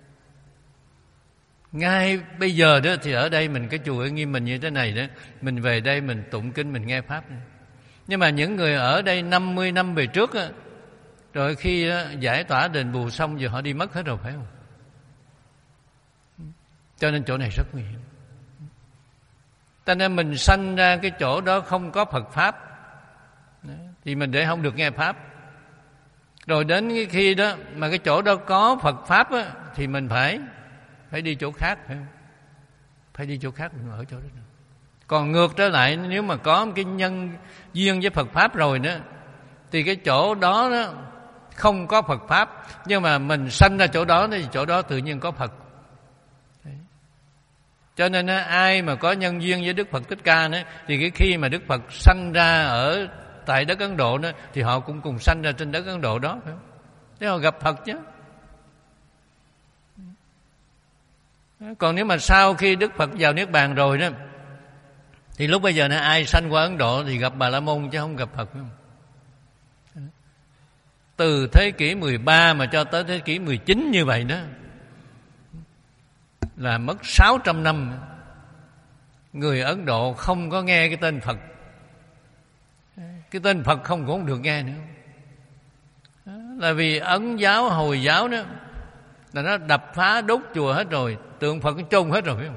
Ngay bây giờ đó thì ở đây mình cái chùa Uy Nghiêm mình như thế này đó, mình về đây mình tụng kinh, mình nghe Pháp. Nhưng mà những người ở đây năm mươi năm về trước á, rồi khi đó, giải tỏa đền bù xong giờ họ đi mất hết rồi, phải không? Cho nên chỗ này rất nguy hiểm. Cho nên mình sanh ra cái chỗ đó không có Phật Pháp thì mình để không được nghe Pháp. Rồi đến cái khi đó mà cái chỗ đó có Phật Pháp á, thì mình phải phải đi chỗ khác, phải không? Phải đi chỗ khác, mình ở chỗ đó nữa. Còn ngược trở lại, nếu mà có một cái nhân duyên với Phật Pháp rồi nữa thì cái chỗ đó, đó không có Phật Pháp, nhưng mà mình sanh ra chỗ đó thì chỗ đó tự nhiên có Phật. Đấy. Cho nên ai mà có nhân duyên với Đức Phật Thích Ca nữa, thì cái khi mà Đức Phật sanh ra ở tại đất Ấn Độ nữa, thì họ cũng cùng sanh ra trên đất Ấn Độ đó, phải không? Thế họ gặp Phật chứ. Còn nếu mà sau khi Đức Phật vào Niết Bàn rồi đó, thì lúc bây giờ này ai sanh qua Ấn Độ thì gặp Bà La Môn chứ không gặp Phật, phải không? Từ thế kỷ mười ba mà cho tới thế kỷ mười chín như vậy đó là mất sáu trăm năm. Người Ấn Độ không có nghe cái tên Phật. Cái tên Phật không cũng không được nghe nữa. Là vì Ấn giáo, Hồi giáo đó là nó đập phá đốt chùa hết rồi, tượng Phật nó chôn hết rồi, phải không?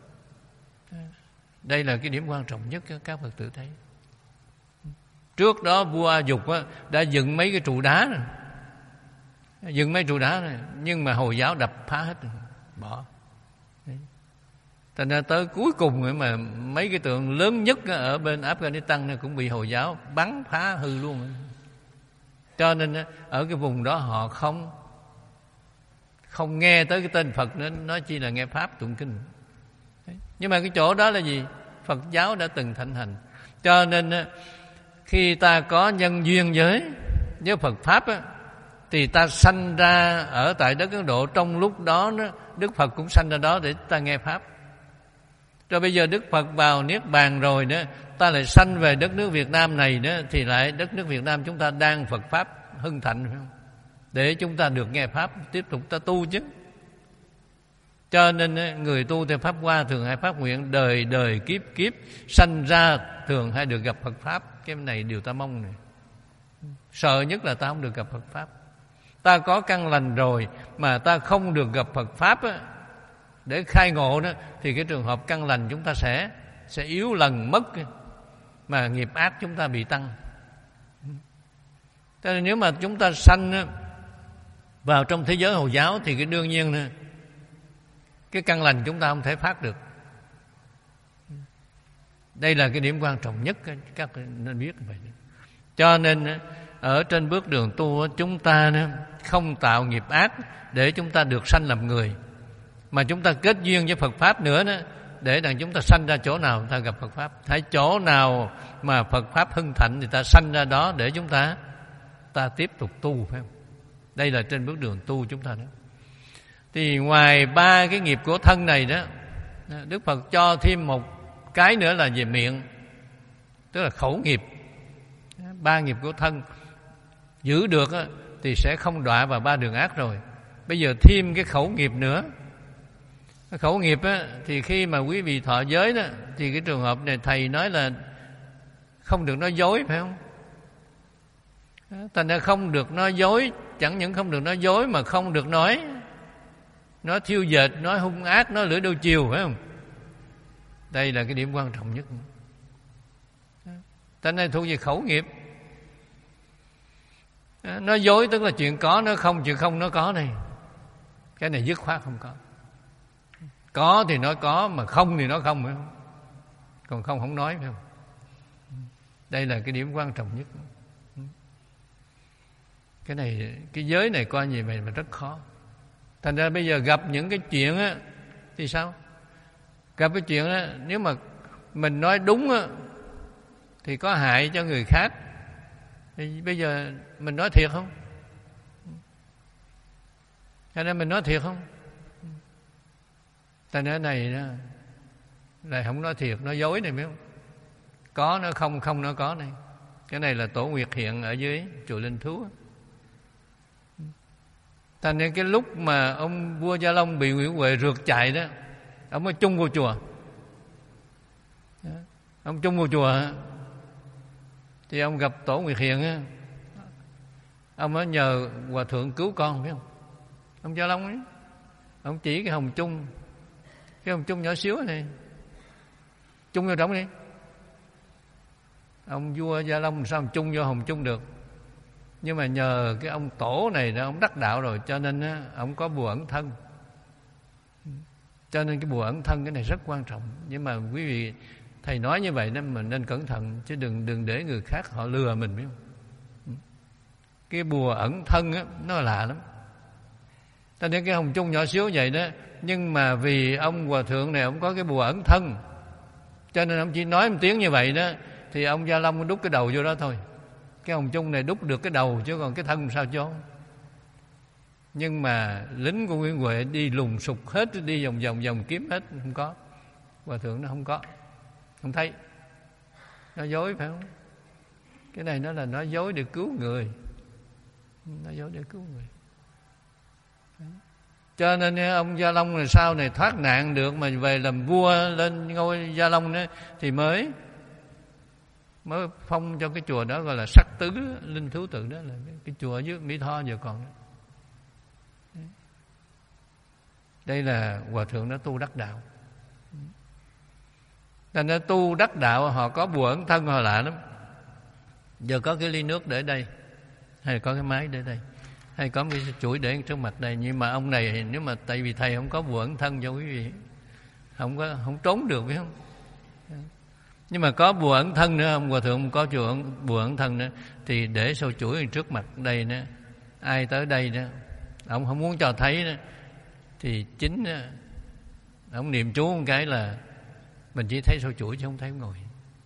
Đây là cái điểm quan trọng nhất các Phật tử thấy. Trước đó vua A Dục đã dựng mấy cái trụ đá rồi, dựng mấy trụ đá rồi, nhưng mà Hồi giáo đập phá hết rồi, bỏ. Thành ra tới cuối cùng mà mấy cái tượng lớn nhất ở bên Afghanistan này cũng bị Hồi giáo bắn phá hư luôn. Cho nên ở cái vùng đó họ không không nghe tới cái tên Phật nữa, nó chỉ là nghe Pháp tụng kinh. Nhưng mà cái chỗ đó là gì? Phật giáo đã từng thịnh hành. Cho nên khi ta có nhân duyên với với Phật Pháp á, thì ta sanh ra ở tại đất Ấn Độ. Trong lúc đó Đức Phật cũng sanh ra đó để ta nghe Pháp. Rồi bây giờ Đức Phật vào Niết Bàn rồi đó, ta lại sanh về đất nước Việt Nam này đó, thì lại đất nước Việt Nam chúng ta đang Phật Pháp hưng thịnh, phải không? Để chúng ta được nghe Pháp, tiếp tục ta tu chứ. Cho nên người tu theo Pháp Hoa thường hay phát nguyện đời đời kiếp kiếp sanh ra thường hay được gặp Phật Pháp. Cái này điều ta mong này. Sợ nhất là ta không được gặp Phật Pháp. Ta có căn lành rồi mà ta không được gặp Phật Pháp á, để khai ngộ đó, thì cái trường hợp căn lành chúng ta sẽ sẽ yếu lần mất, mà nghiệp ác chúng ta bị tăng. Cho nên nếu mà chúng ta sanh vào trong thế giới Hồi giáo thì cái đương nhiên cái căn lành chúng ta không thể phát được. Đây là cái điểm quan trọng nhất các nên biết vậy. Cho nên ở trên bước đường tu chúng ta không tạo nghiệp ác để chúng ta được sanh làm người, mà chúng ta kết duyên với Phật Pháp nữa đó, để rằng chúng ta sanh ra chỗ nào ta gặp Phật Pháp. Thấy chỗ nào mà Phật Pháp hưng thịnh thì ta sanh ra đó để chúng ta ta tiếp tục tu, phải không? Đây là trên bước đường tu chúng ta đó. Thì ngoài ba cái nghiệp của thân này đó, Đức Phật cho thêm một cái nữa là về miệng, tức là khẩu nghiệp. Ba nghiệp của thân giữ được thì sẽ không đọa vào ba đường ác rồi. Bây giờ thêm cái khẩu nghiệp nữa. Cái khẩu nghiệp á, thì khi mà quý vị thọ giới đó, thì cái trường hợp này thầy nói là không được nói dối, phải không? Thành ra không được nói dối, chẳng những không được nói dối mà không được nói nói thiêu dệt, nói hung ác, nói lưỡi đôi chiều, phải không? Đây là cái điểm quan trọng nhất. Thành ra thuộc về khẩu nghiệp. Nói dối tức là chuyện có nó không, chuyện không nó có đây. Cái này dứt khoát không có. Có thì nói có, mà không thì nói không, phải không? Còn không không nói, phải không? Đây là cái điểm quan trọng nhất. Cái này, cái giới này coi như vậy mà rất khó. Thành ra bây giờ gặp những cái chuyện á thì sao? Gặp cái chuyện á, nếu mà mình nói đúng á thì có hại cho người khác, thì bây giờ mình nói thiệt không? Cho nên mình nói thiệt không? Thành ra này đó, lại không nói thiệt, nói dối này, biết không? Có nó không, không nó có này. Cái này là Tổ Nguyệt Hiện ở dưới chùa Linh Thú. Thành ra cái lúc mà ông vua Gia Long bị Nguyễn Huệ rượt chạy đó, ông mới chung vô chùa. Ông chung vô chùa thì ông gặp Tổ Nguyệt Hiện á, ông mới nhờ Hòa Thượng cứu con, biết không? Ông Gia Long ấy, ông chỉ cái hồng chung Cái hồng chung nhỏ xíu này, chung vô trống đi. Ông vua Gia Long sao mà chung vô hồng chung được? Nhưng mà nhờ cái ông tổ này đó, ông đắc đạo rồi, cho nên á, ông có bùa ẩn thân. Cho nên cái bùa ẩn thân cái này rất quan trọng. Nhưng mà quý vị, thầy nói như vậy nên mình nên cẩn thận, chứ đừng đừng để người khác họ lừa mình, biết không? Cái bùa ẩn thân á, nó lạ lắm. Cho nên cái hồng chung nhỏ xíu vậy đó, nhưng mà vì ông hòa thượng này ông có cái bùa ẩn thân, cho nên ông chỉ nói một tiếng như vậy đó, thì ông Gia Long đút cái đầu vô đó thôi. Cái hồng chung này đút được cái đầu, chứ còn cái thân sao cho. Nhưng mà lính của Nguyễn Huệ đi lùng sục hết, đi vòng vòng vòng kiếm hết, không có. Hòa thượng nó không có, không thấy. Nó dối phải không? Cái này nó là nó dối để cứu người, nó dối để cứu người. Cho nên ông Gia Long là sau này thoát nạn được, mà về làm vua lên ngôi Gia Long đó, thì mới mới phong cho cái chùa đó gọi là Sắc Tứ Linh Thú Tự, đó là cái chùa ở dưới Mỹ Tho giờ còn đó. Đây là hòa thượng đã tu đắc đạo. Thành ra tu đắc đạo họ có bùa ẩn thân họ lạ lắm. Giờ có cái ly nước để đây, hay có cái máy để đây, hay có cái chuỗi để trước mặt đây. Nhưng mà ông này, nếu mà tại vì thầy không có bùa ẩn thân cho quý vị, không có không trốn được, biết không? Nhưng mà có bùa ẩn thân nữa, ông hòa thượng có chùa bùa ẩn thân nữa, thì để sâu chuỗi trước mặt đây nữa, ai tới đây đó, ông không muốn cho thấy đó, thì chính đó, ông niệm chú một cái là mình chỉ thấy sâu chuỗi chứ không thấy ngồi.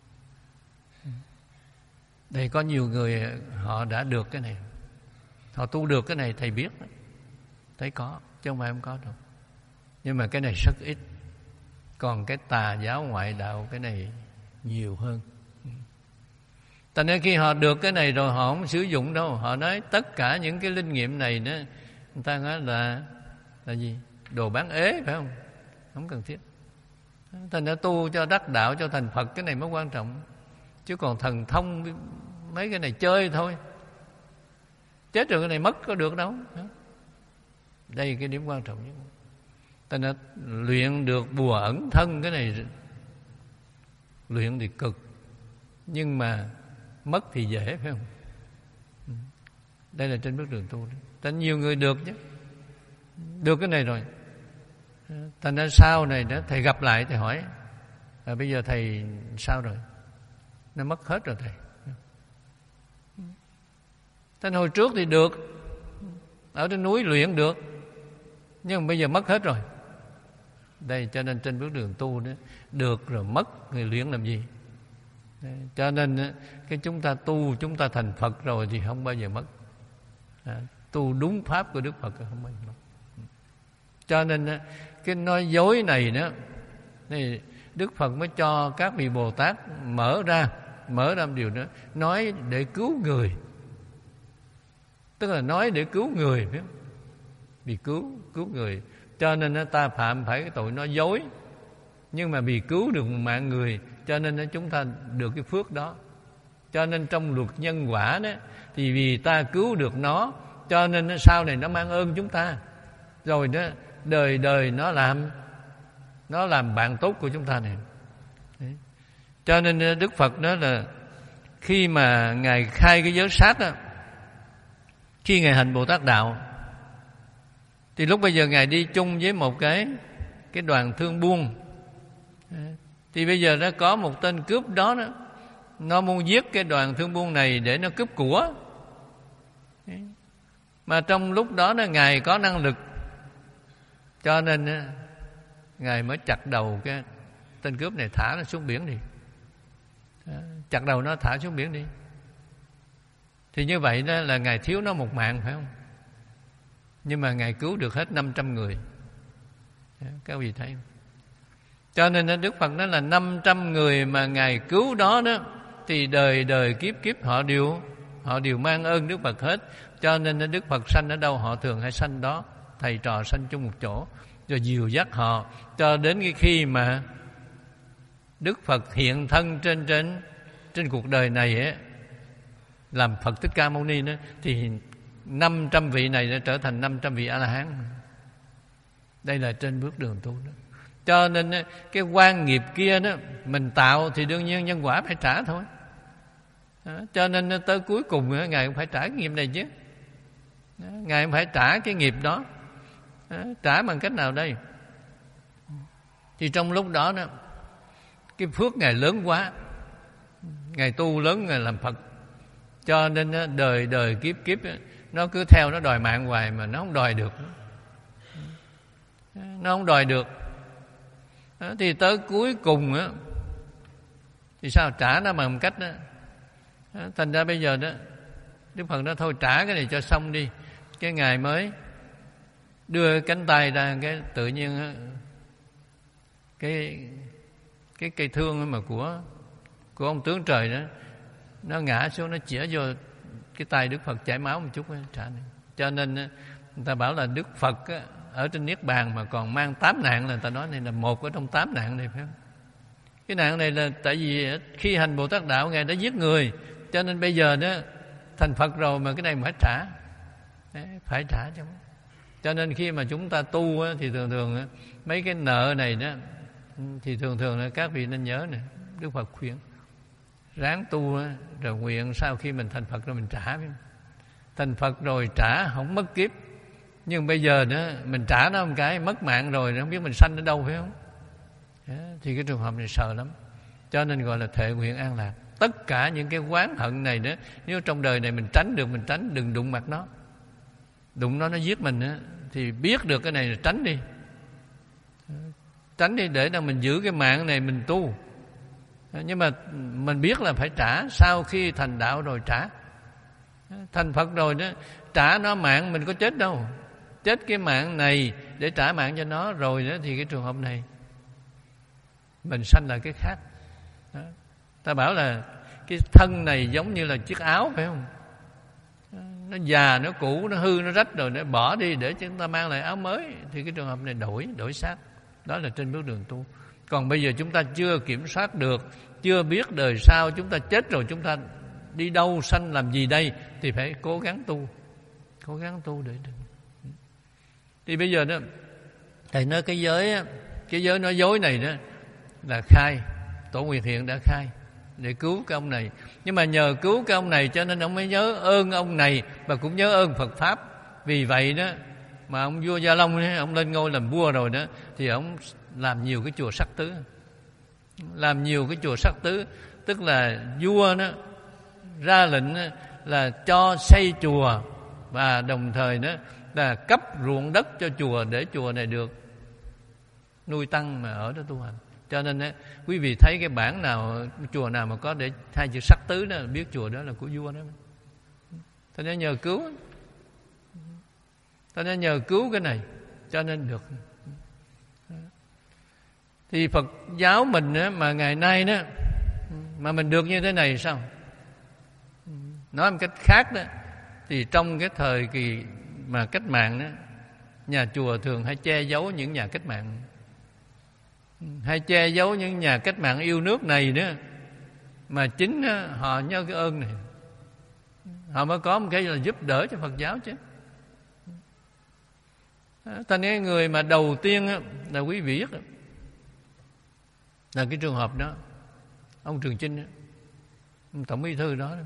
Đây có nhiều người họ đã được cái này, họ tu được cái này, thầy biết đó. Thấy có, chứ không phải không có đâu. Nhưng mà cái này rất ít. Còn cái tà giáo ngoại đạo cái này nhiều hơn. Tại nên khi họ được cái này rồi họ không sử dụng đâu. Họ nói tất cả những cái linh nghiệm này đó, người ta nói là là gì? Đồ bán ế, phải không? Không cần thiết. Thành ra tu cho đắc đạo, cho thành Phật, cái này mới quan trọng. Chứ còn thần thông mấy cái này chơi thôi. Chết rồi cái này mất có được đâu. Đây cái điểm quan trọng nhất. Thành ra luyện được bùa ẩn thân cái này, luyện thì cực, nhưng mà mất thì dễ, phải không? Đây là trên bước đường tu. Thành nhiều người được chứ, được cái này rồi. Thành ra sau này đó thầy gặp lại thầy hỏi, à, bây giờ thầy sao rồi? Nó mất hết rồi thầy. Thành hồi trước thì được, ở trên núi luyện được, nhưng mà bây giờ mất hết rồi. Đây, cho nên trên bước đường tu đó, được rồi mất, người luyện làm gì? Đấy, cho nên cái chúng ta tu, chúng ta thành Phật rồi thì không bao giờ mất. À, tu đúng pháp của Đức Phật không bao giờ mất. Cho nên cái nói dối này đó, thì Đức Phật mới cho các vị Bồ Tát mở ra, mở ra một điều đó, nói để cứu người. Tức là nói để cứu người, phải không? Vì cứu, cứu người. Cho nên ta phạm phải cái tội nói dối. Nhưng mà vì cứu được một mạng người, cho nên chúng ta được cái phước đó. Cho nên trong luật nhân quả đó, thì vì ta cứu được nó, cho nên sau này nó mang ơn chúng ta. Rồi đó, đời đời nó làm nó làm bạn tốt của chúng ta này. Đấy. Cho nên Đức Phật đó là khi mà Ngài khai cái giới sát đó, khi Ngài hành Bồ Tát Đạo, thì lúc bây giờ Ngài đi chung với một cái cái đoàn thương buôn. Thì bây giờ nó có một tên cướp đó, đó nó muốn giết cái đoàn thương buôn này để nó cướp của. Mà trong lúc đó, đó Ngài có năng lực, cho nên Ngài mới chặt đầu cái tên cướp này, thả nó xuống biển đi. Chặt đầu nó, thả xuống biển đi. Thì như vậy đó là Ngài thiếu nó một mạng, phải không? Nhưng mà Ngài cứu được hết năm trăm người. Các vị thấy không? Cho nên Đức Phật nói là năm trăm người mà Ngài cứu đó đó, thì đời đời kiếp kiếp họ đều họ đều mang ơn Đức Phật hết. Cho nên Đức Phật sanh ở đâu họ thường hay sanh đó, thầy trò sanh chung một chỗ, rồi dìu dắt họ cho đến cái khi mà Đức Phật hiện thân trên trên trên cuộc đời này ấy, làm Phật Thích Ca Mâu Ni đó, thì năm trăm vị này đã trở thành năm trăm vị A La Hán. Đây là trên bước đường tu đó. Cho nên cái quan nghiệp kia đó mình tạo thì đương nhiên nhân quả phải trả thôi. Đó, cho nên tới cuối cùng Ngài cũng phải trả cái nghiệp này chứ. Đó, Ngài cũng phải trả cái nghiệp đó. Đó, trả bằng cách nào đây? Thì trong lúc đó đó, cái phước Ngài lớn quá, Ngài tu lớn, Ngài làm Phật, cho nên đời đời kiếp kiếp nó cứ theo nó đòi mạng hoài mà nó không đòi được. Nó không đòi được. Đó, thì tới cuối cùng á, thì sao trả nó bằng cách đó. Đó, thành ra bây giờ đó Đức Phật nói thôi trả cái này cho xong đi. Cái Ngài mới đưa cánh tay ra, cái tự nhiên á, cái cái cây thương mà của của ông tướng trời đó nó ngã xuống, nó chĩa vô cái tay Đức Phật chảy máu một chút đó, trả này. Cho nên người ta bảo là Đức Phật á, ở trên Niết Bàn mà còn mang tám nạn, là người ta nói này là một ở trong tám nạn này, phải không? Cái nạn này là tại vì khi hành Bồ Tát Đạo Ngài đã giết người, cho nên bây giờ đó thành Phật rồi mà cái này phải trả. Đấy, phải trả chứ. Cho nên khi mà chúng ta tu á, thì thường thường á, mấy cái nợ này đó thì thường thường là các vị nên nhớ này, Đức Phật khuyên ráng tu á, rồi nguyện sau khi mình thành Phật rồi mình trả. Thành Phật rồi trả không mất kiếp. Nhưng bây giờ đó mình trả nó một cái mất mạng rồi, không biết mình sanh ở đâu, phải không? Đó, thì cái trường hợp này sợ lắm. Cho nên gọi là thệ nguyện an lạc. Tất cả những cái oán hận này đó, nếu trong đời này mình tránh được mình tránh, đừng đụng mặt nó. Đụng nó nó giết mình đó, thì biết được cái này là tránh đi. Tránh đi để nào mình giữ cái mạng này mình tu. Nhưng mà mình biết là phải trả, sau khi thành đạo rồi trả. Thành Phật rồi đó, trả nó mạng mình có chết đâu. Chết cái mạng này để trả mạng cho nó rồi đó, thì cái trường hợp này mình sanh lại cái khác. Đó. Ta bảo là cái thân này giống như là chiếc áo, phải không? Nó già, nó cũ, nó hư, nó rách rồi, nó bỏ đi để chúng ta mang lại áo mới. Thì cái trường hợp này đổi, đổi xác. Đó là trên bước đường tu. Còn bây giờ chúng ta chưa kiểm soát được, chưa biết đời sau chúng ta chết rồi chúng ta đi đâu, sanh làm gì đây, thì phải cố gắng tu. Cố gắng tu để được. Thì bây giờ đó thầy nói cái giới, cái giới nói dối này đó là khai, Tổ Nguyệt Hiện đã khai để cứu cái ông này. Nhưng mà nhờ cứu cái ông này cho nên ông mới nhớ ơn ông này và cũng nhớ ơn Phật Pháp. Vì vậy đó mà ông vua Gia Long ấy, ông lên ngôi làm vua rồi đó, thì ông làm nhiều cái chùa sắc tứ. Làm nhiều cái chùa sắc tứ, tức là vua đó ra lệnh là cho xây chùa và đồng thời đó là cấp ruộng đất cho chùa để chùa này được nuôi tăng mà ở đó tu hành. Cho nên đó, quý vị thấy cái bản nào, chùa nào mà có để hai chữ sắc tứ đó, biết chùa đó là của vua đó. Thế nên nhờ cứu, thế nên nhờ cứu cái này cho nên được. Thì Phật giáo mình đó, mà ngày nay đó mà mình được như thế này sao? Nói một cách khác đó, thì trong cái thời kỳ mà cách mạng đó, nhà chùa thường hay che giấu những nhà cách mạng, hay che giấu những nhà cách mạng yêu nước này đó, mà chính đó, họ nhớ cái ơn này, họ mới có một cái là giúp đỡ cho Phật giáo chứ. Thành cái người mà đầu tiên đó, là quý vị biết đó, là cái trường hợp đó, ông Trường Chinh đó, ông Tổng Bí Thư đó.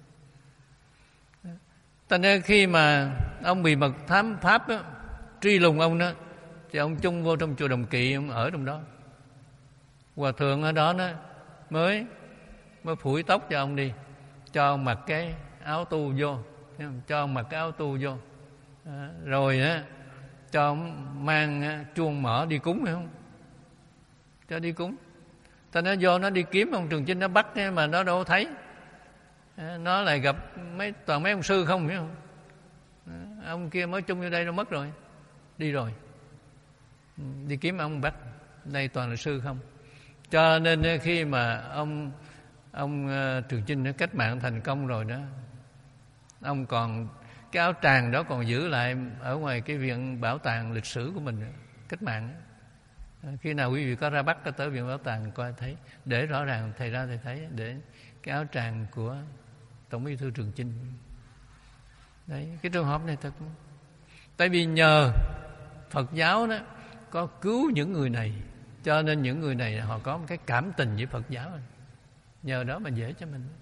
Thành ra khi mà ông bị mật thám Pháp đó, truy lùng ông đó, thì ông chung vô trong chùa Đồng Kỵ, ông ở trong đó. Hòa thượng ở đó, đó mới mới phủi tóc cho ông đi, cho ông mặc cái áo tu vô, cho ông mặc cái áo tu vô, à, rồi á cho ông mang chuông mỏ đi cúng, phải không? Cho đi cúng. Ta nó vô nó đi kiếm ông Trường Chinh, nó bắt mà nó đâu thấy. Nó lại gặp mấy toàn mấy ông sư không, hiểu không? Ông kia mới chung vô đây nó mất rồi, đi rồi, đi kiếm ông bắt. Đây toàn là sư không. Cho nên khi mà ông ông Trường Chinh nó cách mạng thành công rồi đó, ông còn cái áo tràng đó còn giữ lại ở ngoài cái viện bảo tàng lịch sử của mình, cách mạng. Khi nào quý vị có ra Bắc có tới viện bảo tàng coi thấy, để rõ ràng thầy ra thầy thấy, để cái áo tràng của Tổng Bí Thư Trường Chinh. Đấy, cái trường hợp này thật. Tại vì nhờ Phật giáo đó có cứu những người này, Cho nên những người này họ có một cái cảm tình với Phật giáo, nhờ đó mà dễ cho mình.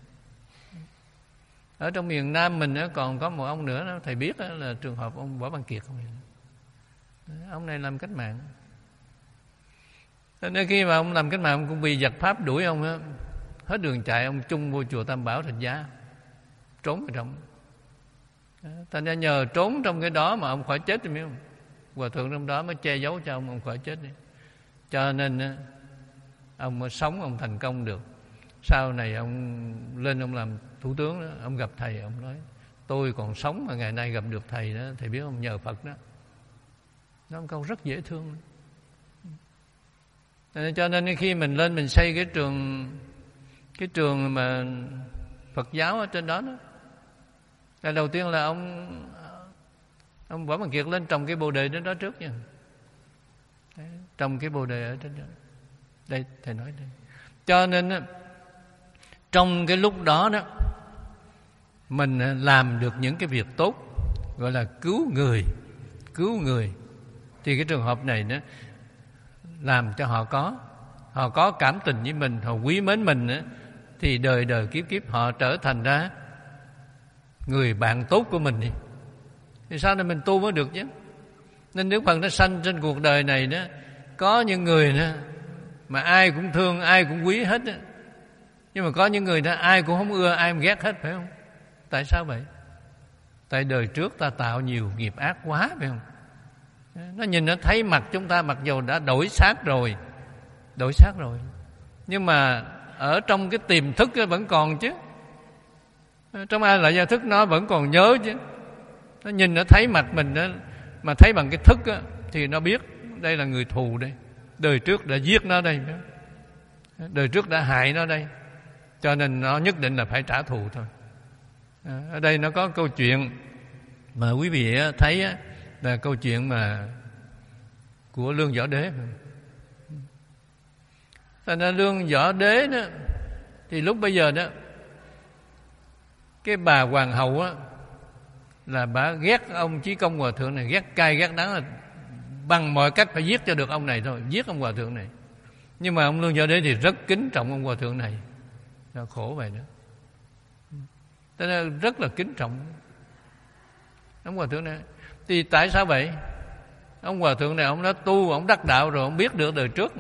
Ở trong miền Nam mình còn có một ông nữa đó, thầy biết đó, là trường hợp ông Võ Văn Kiệt. Ông này làm cách mạng, nên khi mà ông làm cách mạng, ông cũng bị giặc Pháp đuổi ông đó, hết đường chạy, ông chung vô chùa Tam Bảo Thạch Giá, trốn ở trong. Thành ra nhờ trốn trong cái đó mà ông khỏi chết, biết không? Hòa thượng trong đó mới che giấu cho ông, ông khỏi chết đi. Cho nên ông mới sống, ông thành công được. Sau này ông lên ông làm thủ tướng đó, ông gặp thầy, ông nói tôi còn sống mà ngày nay gặp được thầy đó, thầy biết không, nhờ Phật đó. Nó một câu rất dễ thương. Cho nên khi mình lên mình xây cái trường cái trường mà Phật giáo ở trên đó đó, là đầu tiên là ông ông Võ Văn Kiệt lên trồng cái bồ đề đến đó trước nha. Đấy, trồng cái bồ đề ở trên đó. Đây thầy nói đây. Cho nên trong cái lúc đó đó, mình làm được những cái việc tốt, gọi là cứu người, cứu người, thì cái trường hợp này đó làm cho họ có họ có cảm tình với mình, họ quý mến mình đó, thì đời đời kiếp kiếp họ trở thành ra người bạn tốt của mình. Đi thì sau này mình tu mới được chứ. Nên Đức Phật nó sanh trên cuộc đời này đó, có những người đó mà ai cũng thương, ai cũng quý hết đó. Nhưng mà có những người đó ai cũng không ưa, ai cũng ghét hết, phải không? Tại sao vậy? Tại đời trước ta tạo nhiều nghiệp ác quá, phải không? Nó nhìn nó thấy mặt chúng ta, mặc dù đã đổi xác rồi, đổi xác rồi, nhưng mà ở trong cái tiềm thức vẫn còn chứ. Trong A Lại Gia Thức nó vẫn còn nhớ chứ. Nó nhìn nó thấy mặt mình đó, mà thấy bằng cái thức đó, thì nó biết đây là người thù đây, đời trước đã giết nó đây, đời trước đã hại nó đây, cho nên nó nhất định là phải trả thù thôi. Ở đây nó có câu chuyện mà quý vị thấy là câu chuyện mà của Lương Võ Đế. Thành ra Lương Võ Đế đó, thì lúc bây giờ đó, cái bà hoàng hậu á, là bà ghét ông Chí Công Hòa Thượng này, ghét cay ghét đắng, là bằng mọi cách phải giết cho được ông này thôi, giết ông Hòa Thượng này. Nhưng mà ông Lương Võ Đế thì rất kính trọng ông Hòa Thượng này, nó khổ vậy nữa. Thế nên rất là kính trọng ông Hòa Thượng này. Thì tại sao vậy? Ông Hòa Thượng này ông đã tu, ông đắc đạo rồi, ông biết được đời trước.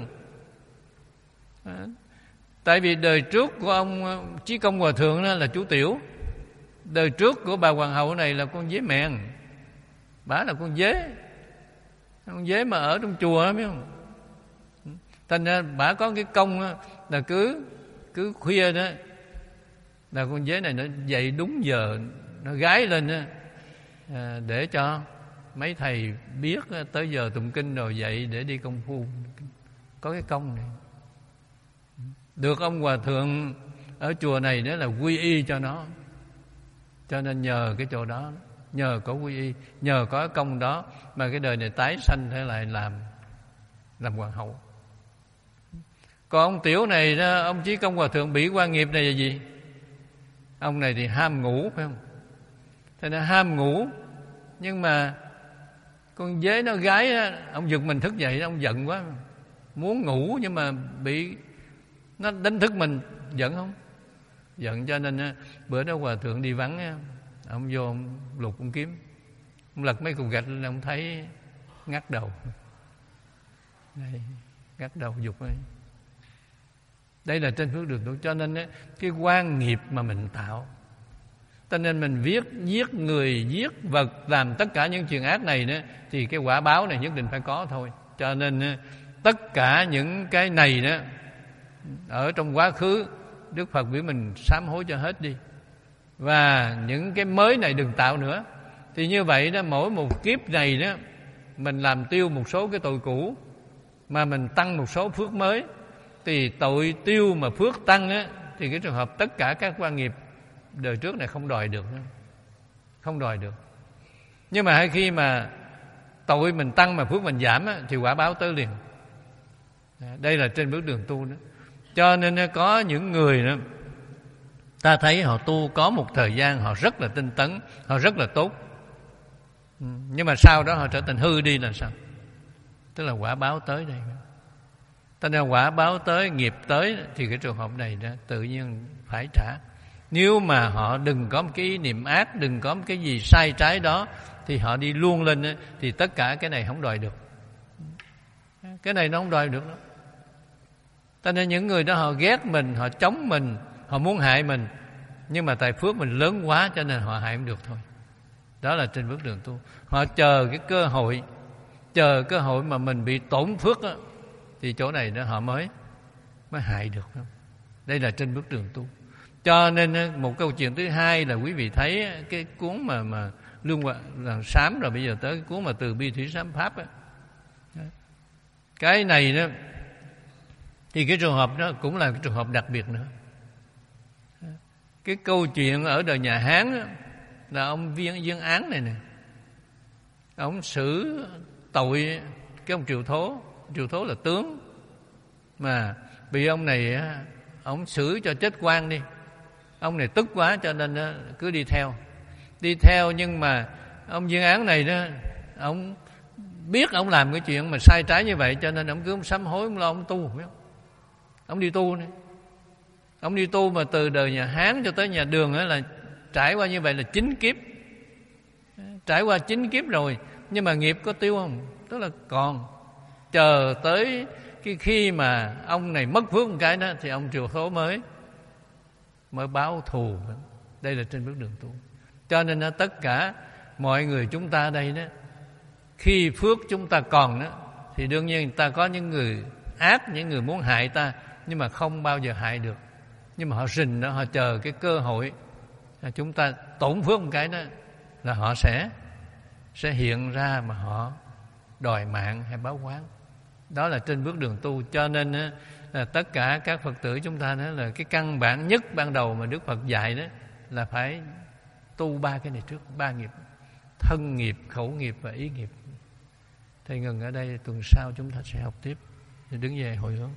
Tại vì đời trước của ông Chí Công Hòa Thượng đó là chú tiểu, đời trước của bà hoàng hậu này là con dế mèn, bả là con dế, con dế mà ở trong chùa đó, biết không? Thành ra bả có cái công là cứ cứ khuya đó là con dế này nó dậy đúng giờ, nó gái lên đó, để cho mấy thầy biết tới giờ tụng kinh rồi dậy để đi công phu. Có cái công này. Được ông Hòa Thượng ở chùa này đó là quy y cho nó. Cho nên nhờ cái chỗ đó, nhờ có quy y, nhờ có cái công đó mà cái đời này tái sanh thế lại làm làm hoàng hậu. Còn ông tiểu này đó, ông Chí Công Hòa Thượng bị quan nghiệp này là gì? Ông này thì ham ngủ, phải không? Thế nên ham ngủ, nhưng mà con dế nó gái đó, ông giật mình thức dậy, ông giận quá, muốn ngủ nhưng mà bị nó đánh thức mình, giận không? Giận, cho nên bữa đó Hòa Thượng đi vắng, ông vô ông lục ông kiếm, ông lật mấy cục gạch lên, ông thấy ngắt đầu. Đây, ngắt đầu dục ấy. Đây là trên phước đường tu. Cho nên cái quan nghiệp mà mình tạo, cho nên mình viết giết người, giết vật, làm tất cả những chuyện ác này đó, thì cái quả báo này nhất định phải có thôi. Cho nên tất cả những cái này đó ở trong quá khứ, Đức Phật biểu mình sám hối cho hết đi, và những cái mới này đừng tạo nữa. Thì như vậy đó, mỗi một kiếp này đó mình làm tiêu một số cái tội cũ, mà mình tăng một số phước mới, thì tội tiêu mà phước tăng đó, thì cái trường hợp tất cả các quan nghiệp đời trước này không đòi được nữa. Không đòi được. Nhưng mà khi mà tội mình tăng mà phước mình giảm á, thì quả báo tới liền. Đây là trên bước đường tu đó. Cho nên có những người đó, ta thấy họ tu có một thời gian họ rất là tinh tấn, họ rất là tốt, nhưng mà sau đó họ trở thành hư đi là sao? Tức là quả báo tới đây. Ta nên quả báo tới, nghiệp tới thì cái trường hợp này đó tự nhiên phải trả. Nếu mà họ đừng có một cái ý niệm ác, đừng có một cái gì sai trái đó, thì họ đi luôn lên đó, thì tất cả cái này không đòi được. Cái này nó không đòi được đó. Cho nên những người đó họ ghét mình, họ chống mình, họ muốn hại mình, nhưng mà tài phước mình lớn quá cho nên họ hại không được thôi. Đó là trên bước đường tu. Họ chờ cái cơ hội, chờ cơ hội mà mình bị tổn phước đó, thì chỗ này đó họ mới mới hại được. Đây là trên bước đường tu. Cho nên một câu chuyện thứ hai là quý vị thấy cái cuốn mà mà Lương Hoàng Sám, rồi bây giờ tới cái cuốn mà Từ Bi Thủy Sám Pháp đó. Cái này đó thì cái trường hợp đó cũng là cái trường hợp đặc biệt nữa. Cái câu chuyện ở đời nhà Hán đó, là ông Viên Viên Án này nè, ông xử tội cái ông Triệu Thố. Triệu Thố là tướng, mà bị ông này ông xử cho chết quan đi. Ông này tức quá cho nên cứ đi theo đi theo nhưng mà ông Viên Án này đó, ông biết ông làm cái chuyện mà sai trái như vậy, cho nên ông cứ sám hối, ông lo ông tu, biết không? Ông đi tu này, ông đi tu mà từ đời nhà Hán cho tới nhà Đường đó là trải qua như vậy là chín kiếp, trải qua chín kiếp rồi, nhưng mà nghiệp có tiêu không? Tức là còn chờ tới cái khi mà ông này mất phước một cái đó thì ông Triệu Thố mới mới báo thù. Đây là trên bước đường tu. Cho nên đó, tất cả mọi người chúng ta đây đó, khi phước chúng ta còn đó, thì đương nhiên ta có những người ác, những người muốn hại ta, nhưng mà không bao giờ hại được. Nhưng mà họ rình đó, họ chờ cái cơ hội chúng ta tổn phước một cái đó là họ sẽ sẽ hiện ra mà họ đòi mạng hay báo oán. Đó là trên bước đường tu. Cho nên đó, là tất cả các Phật tử chúng ta đó là cái căn bản nhất ban đầu mà Đức Phật dạy đó là phải tu ba cái này trước, ba nghiệp: thân nghiệp, khẩu nghiệp và ý nghiệp. Thầy ngừng ở đây, tuần sau chúng ta sẽ học tiếp. Thì đứng về hồi hướng.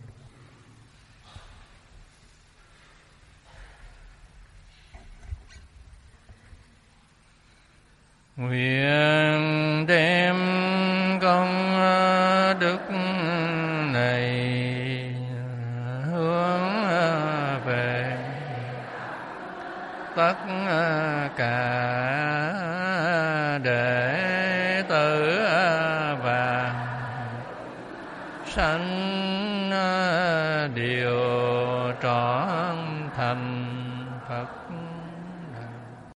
Nguyện đem công đức này hướng về tất cả đệ tử và sanh điều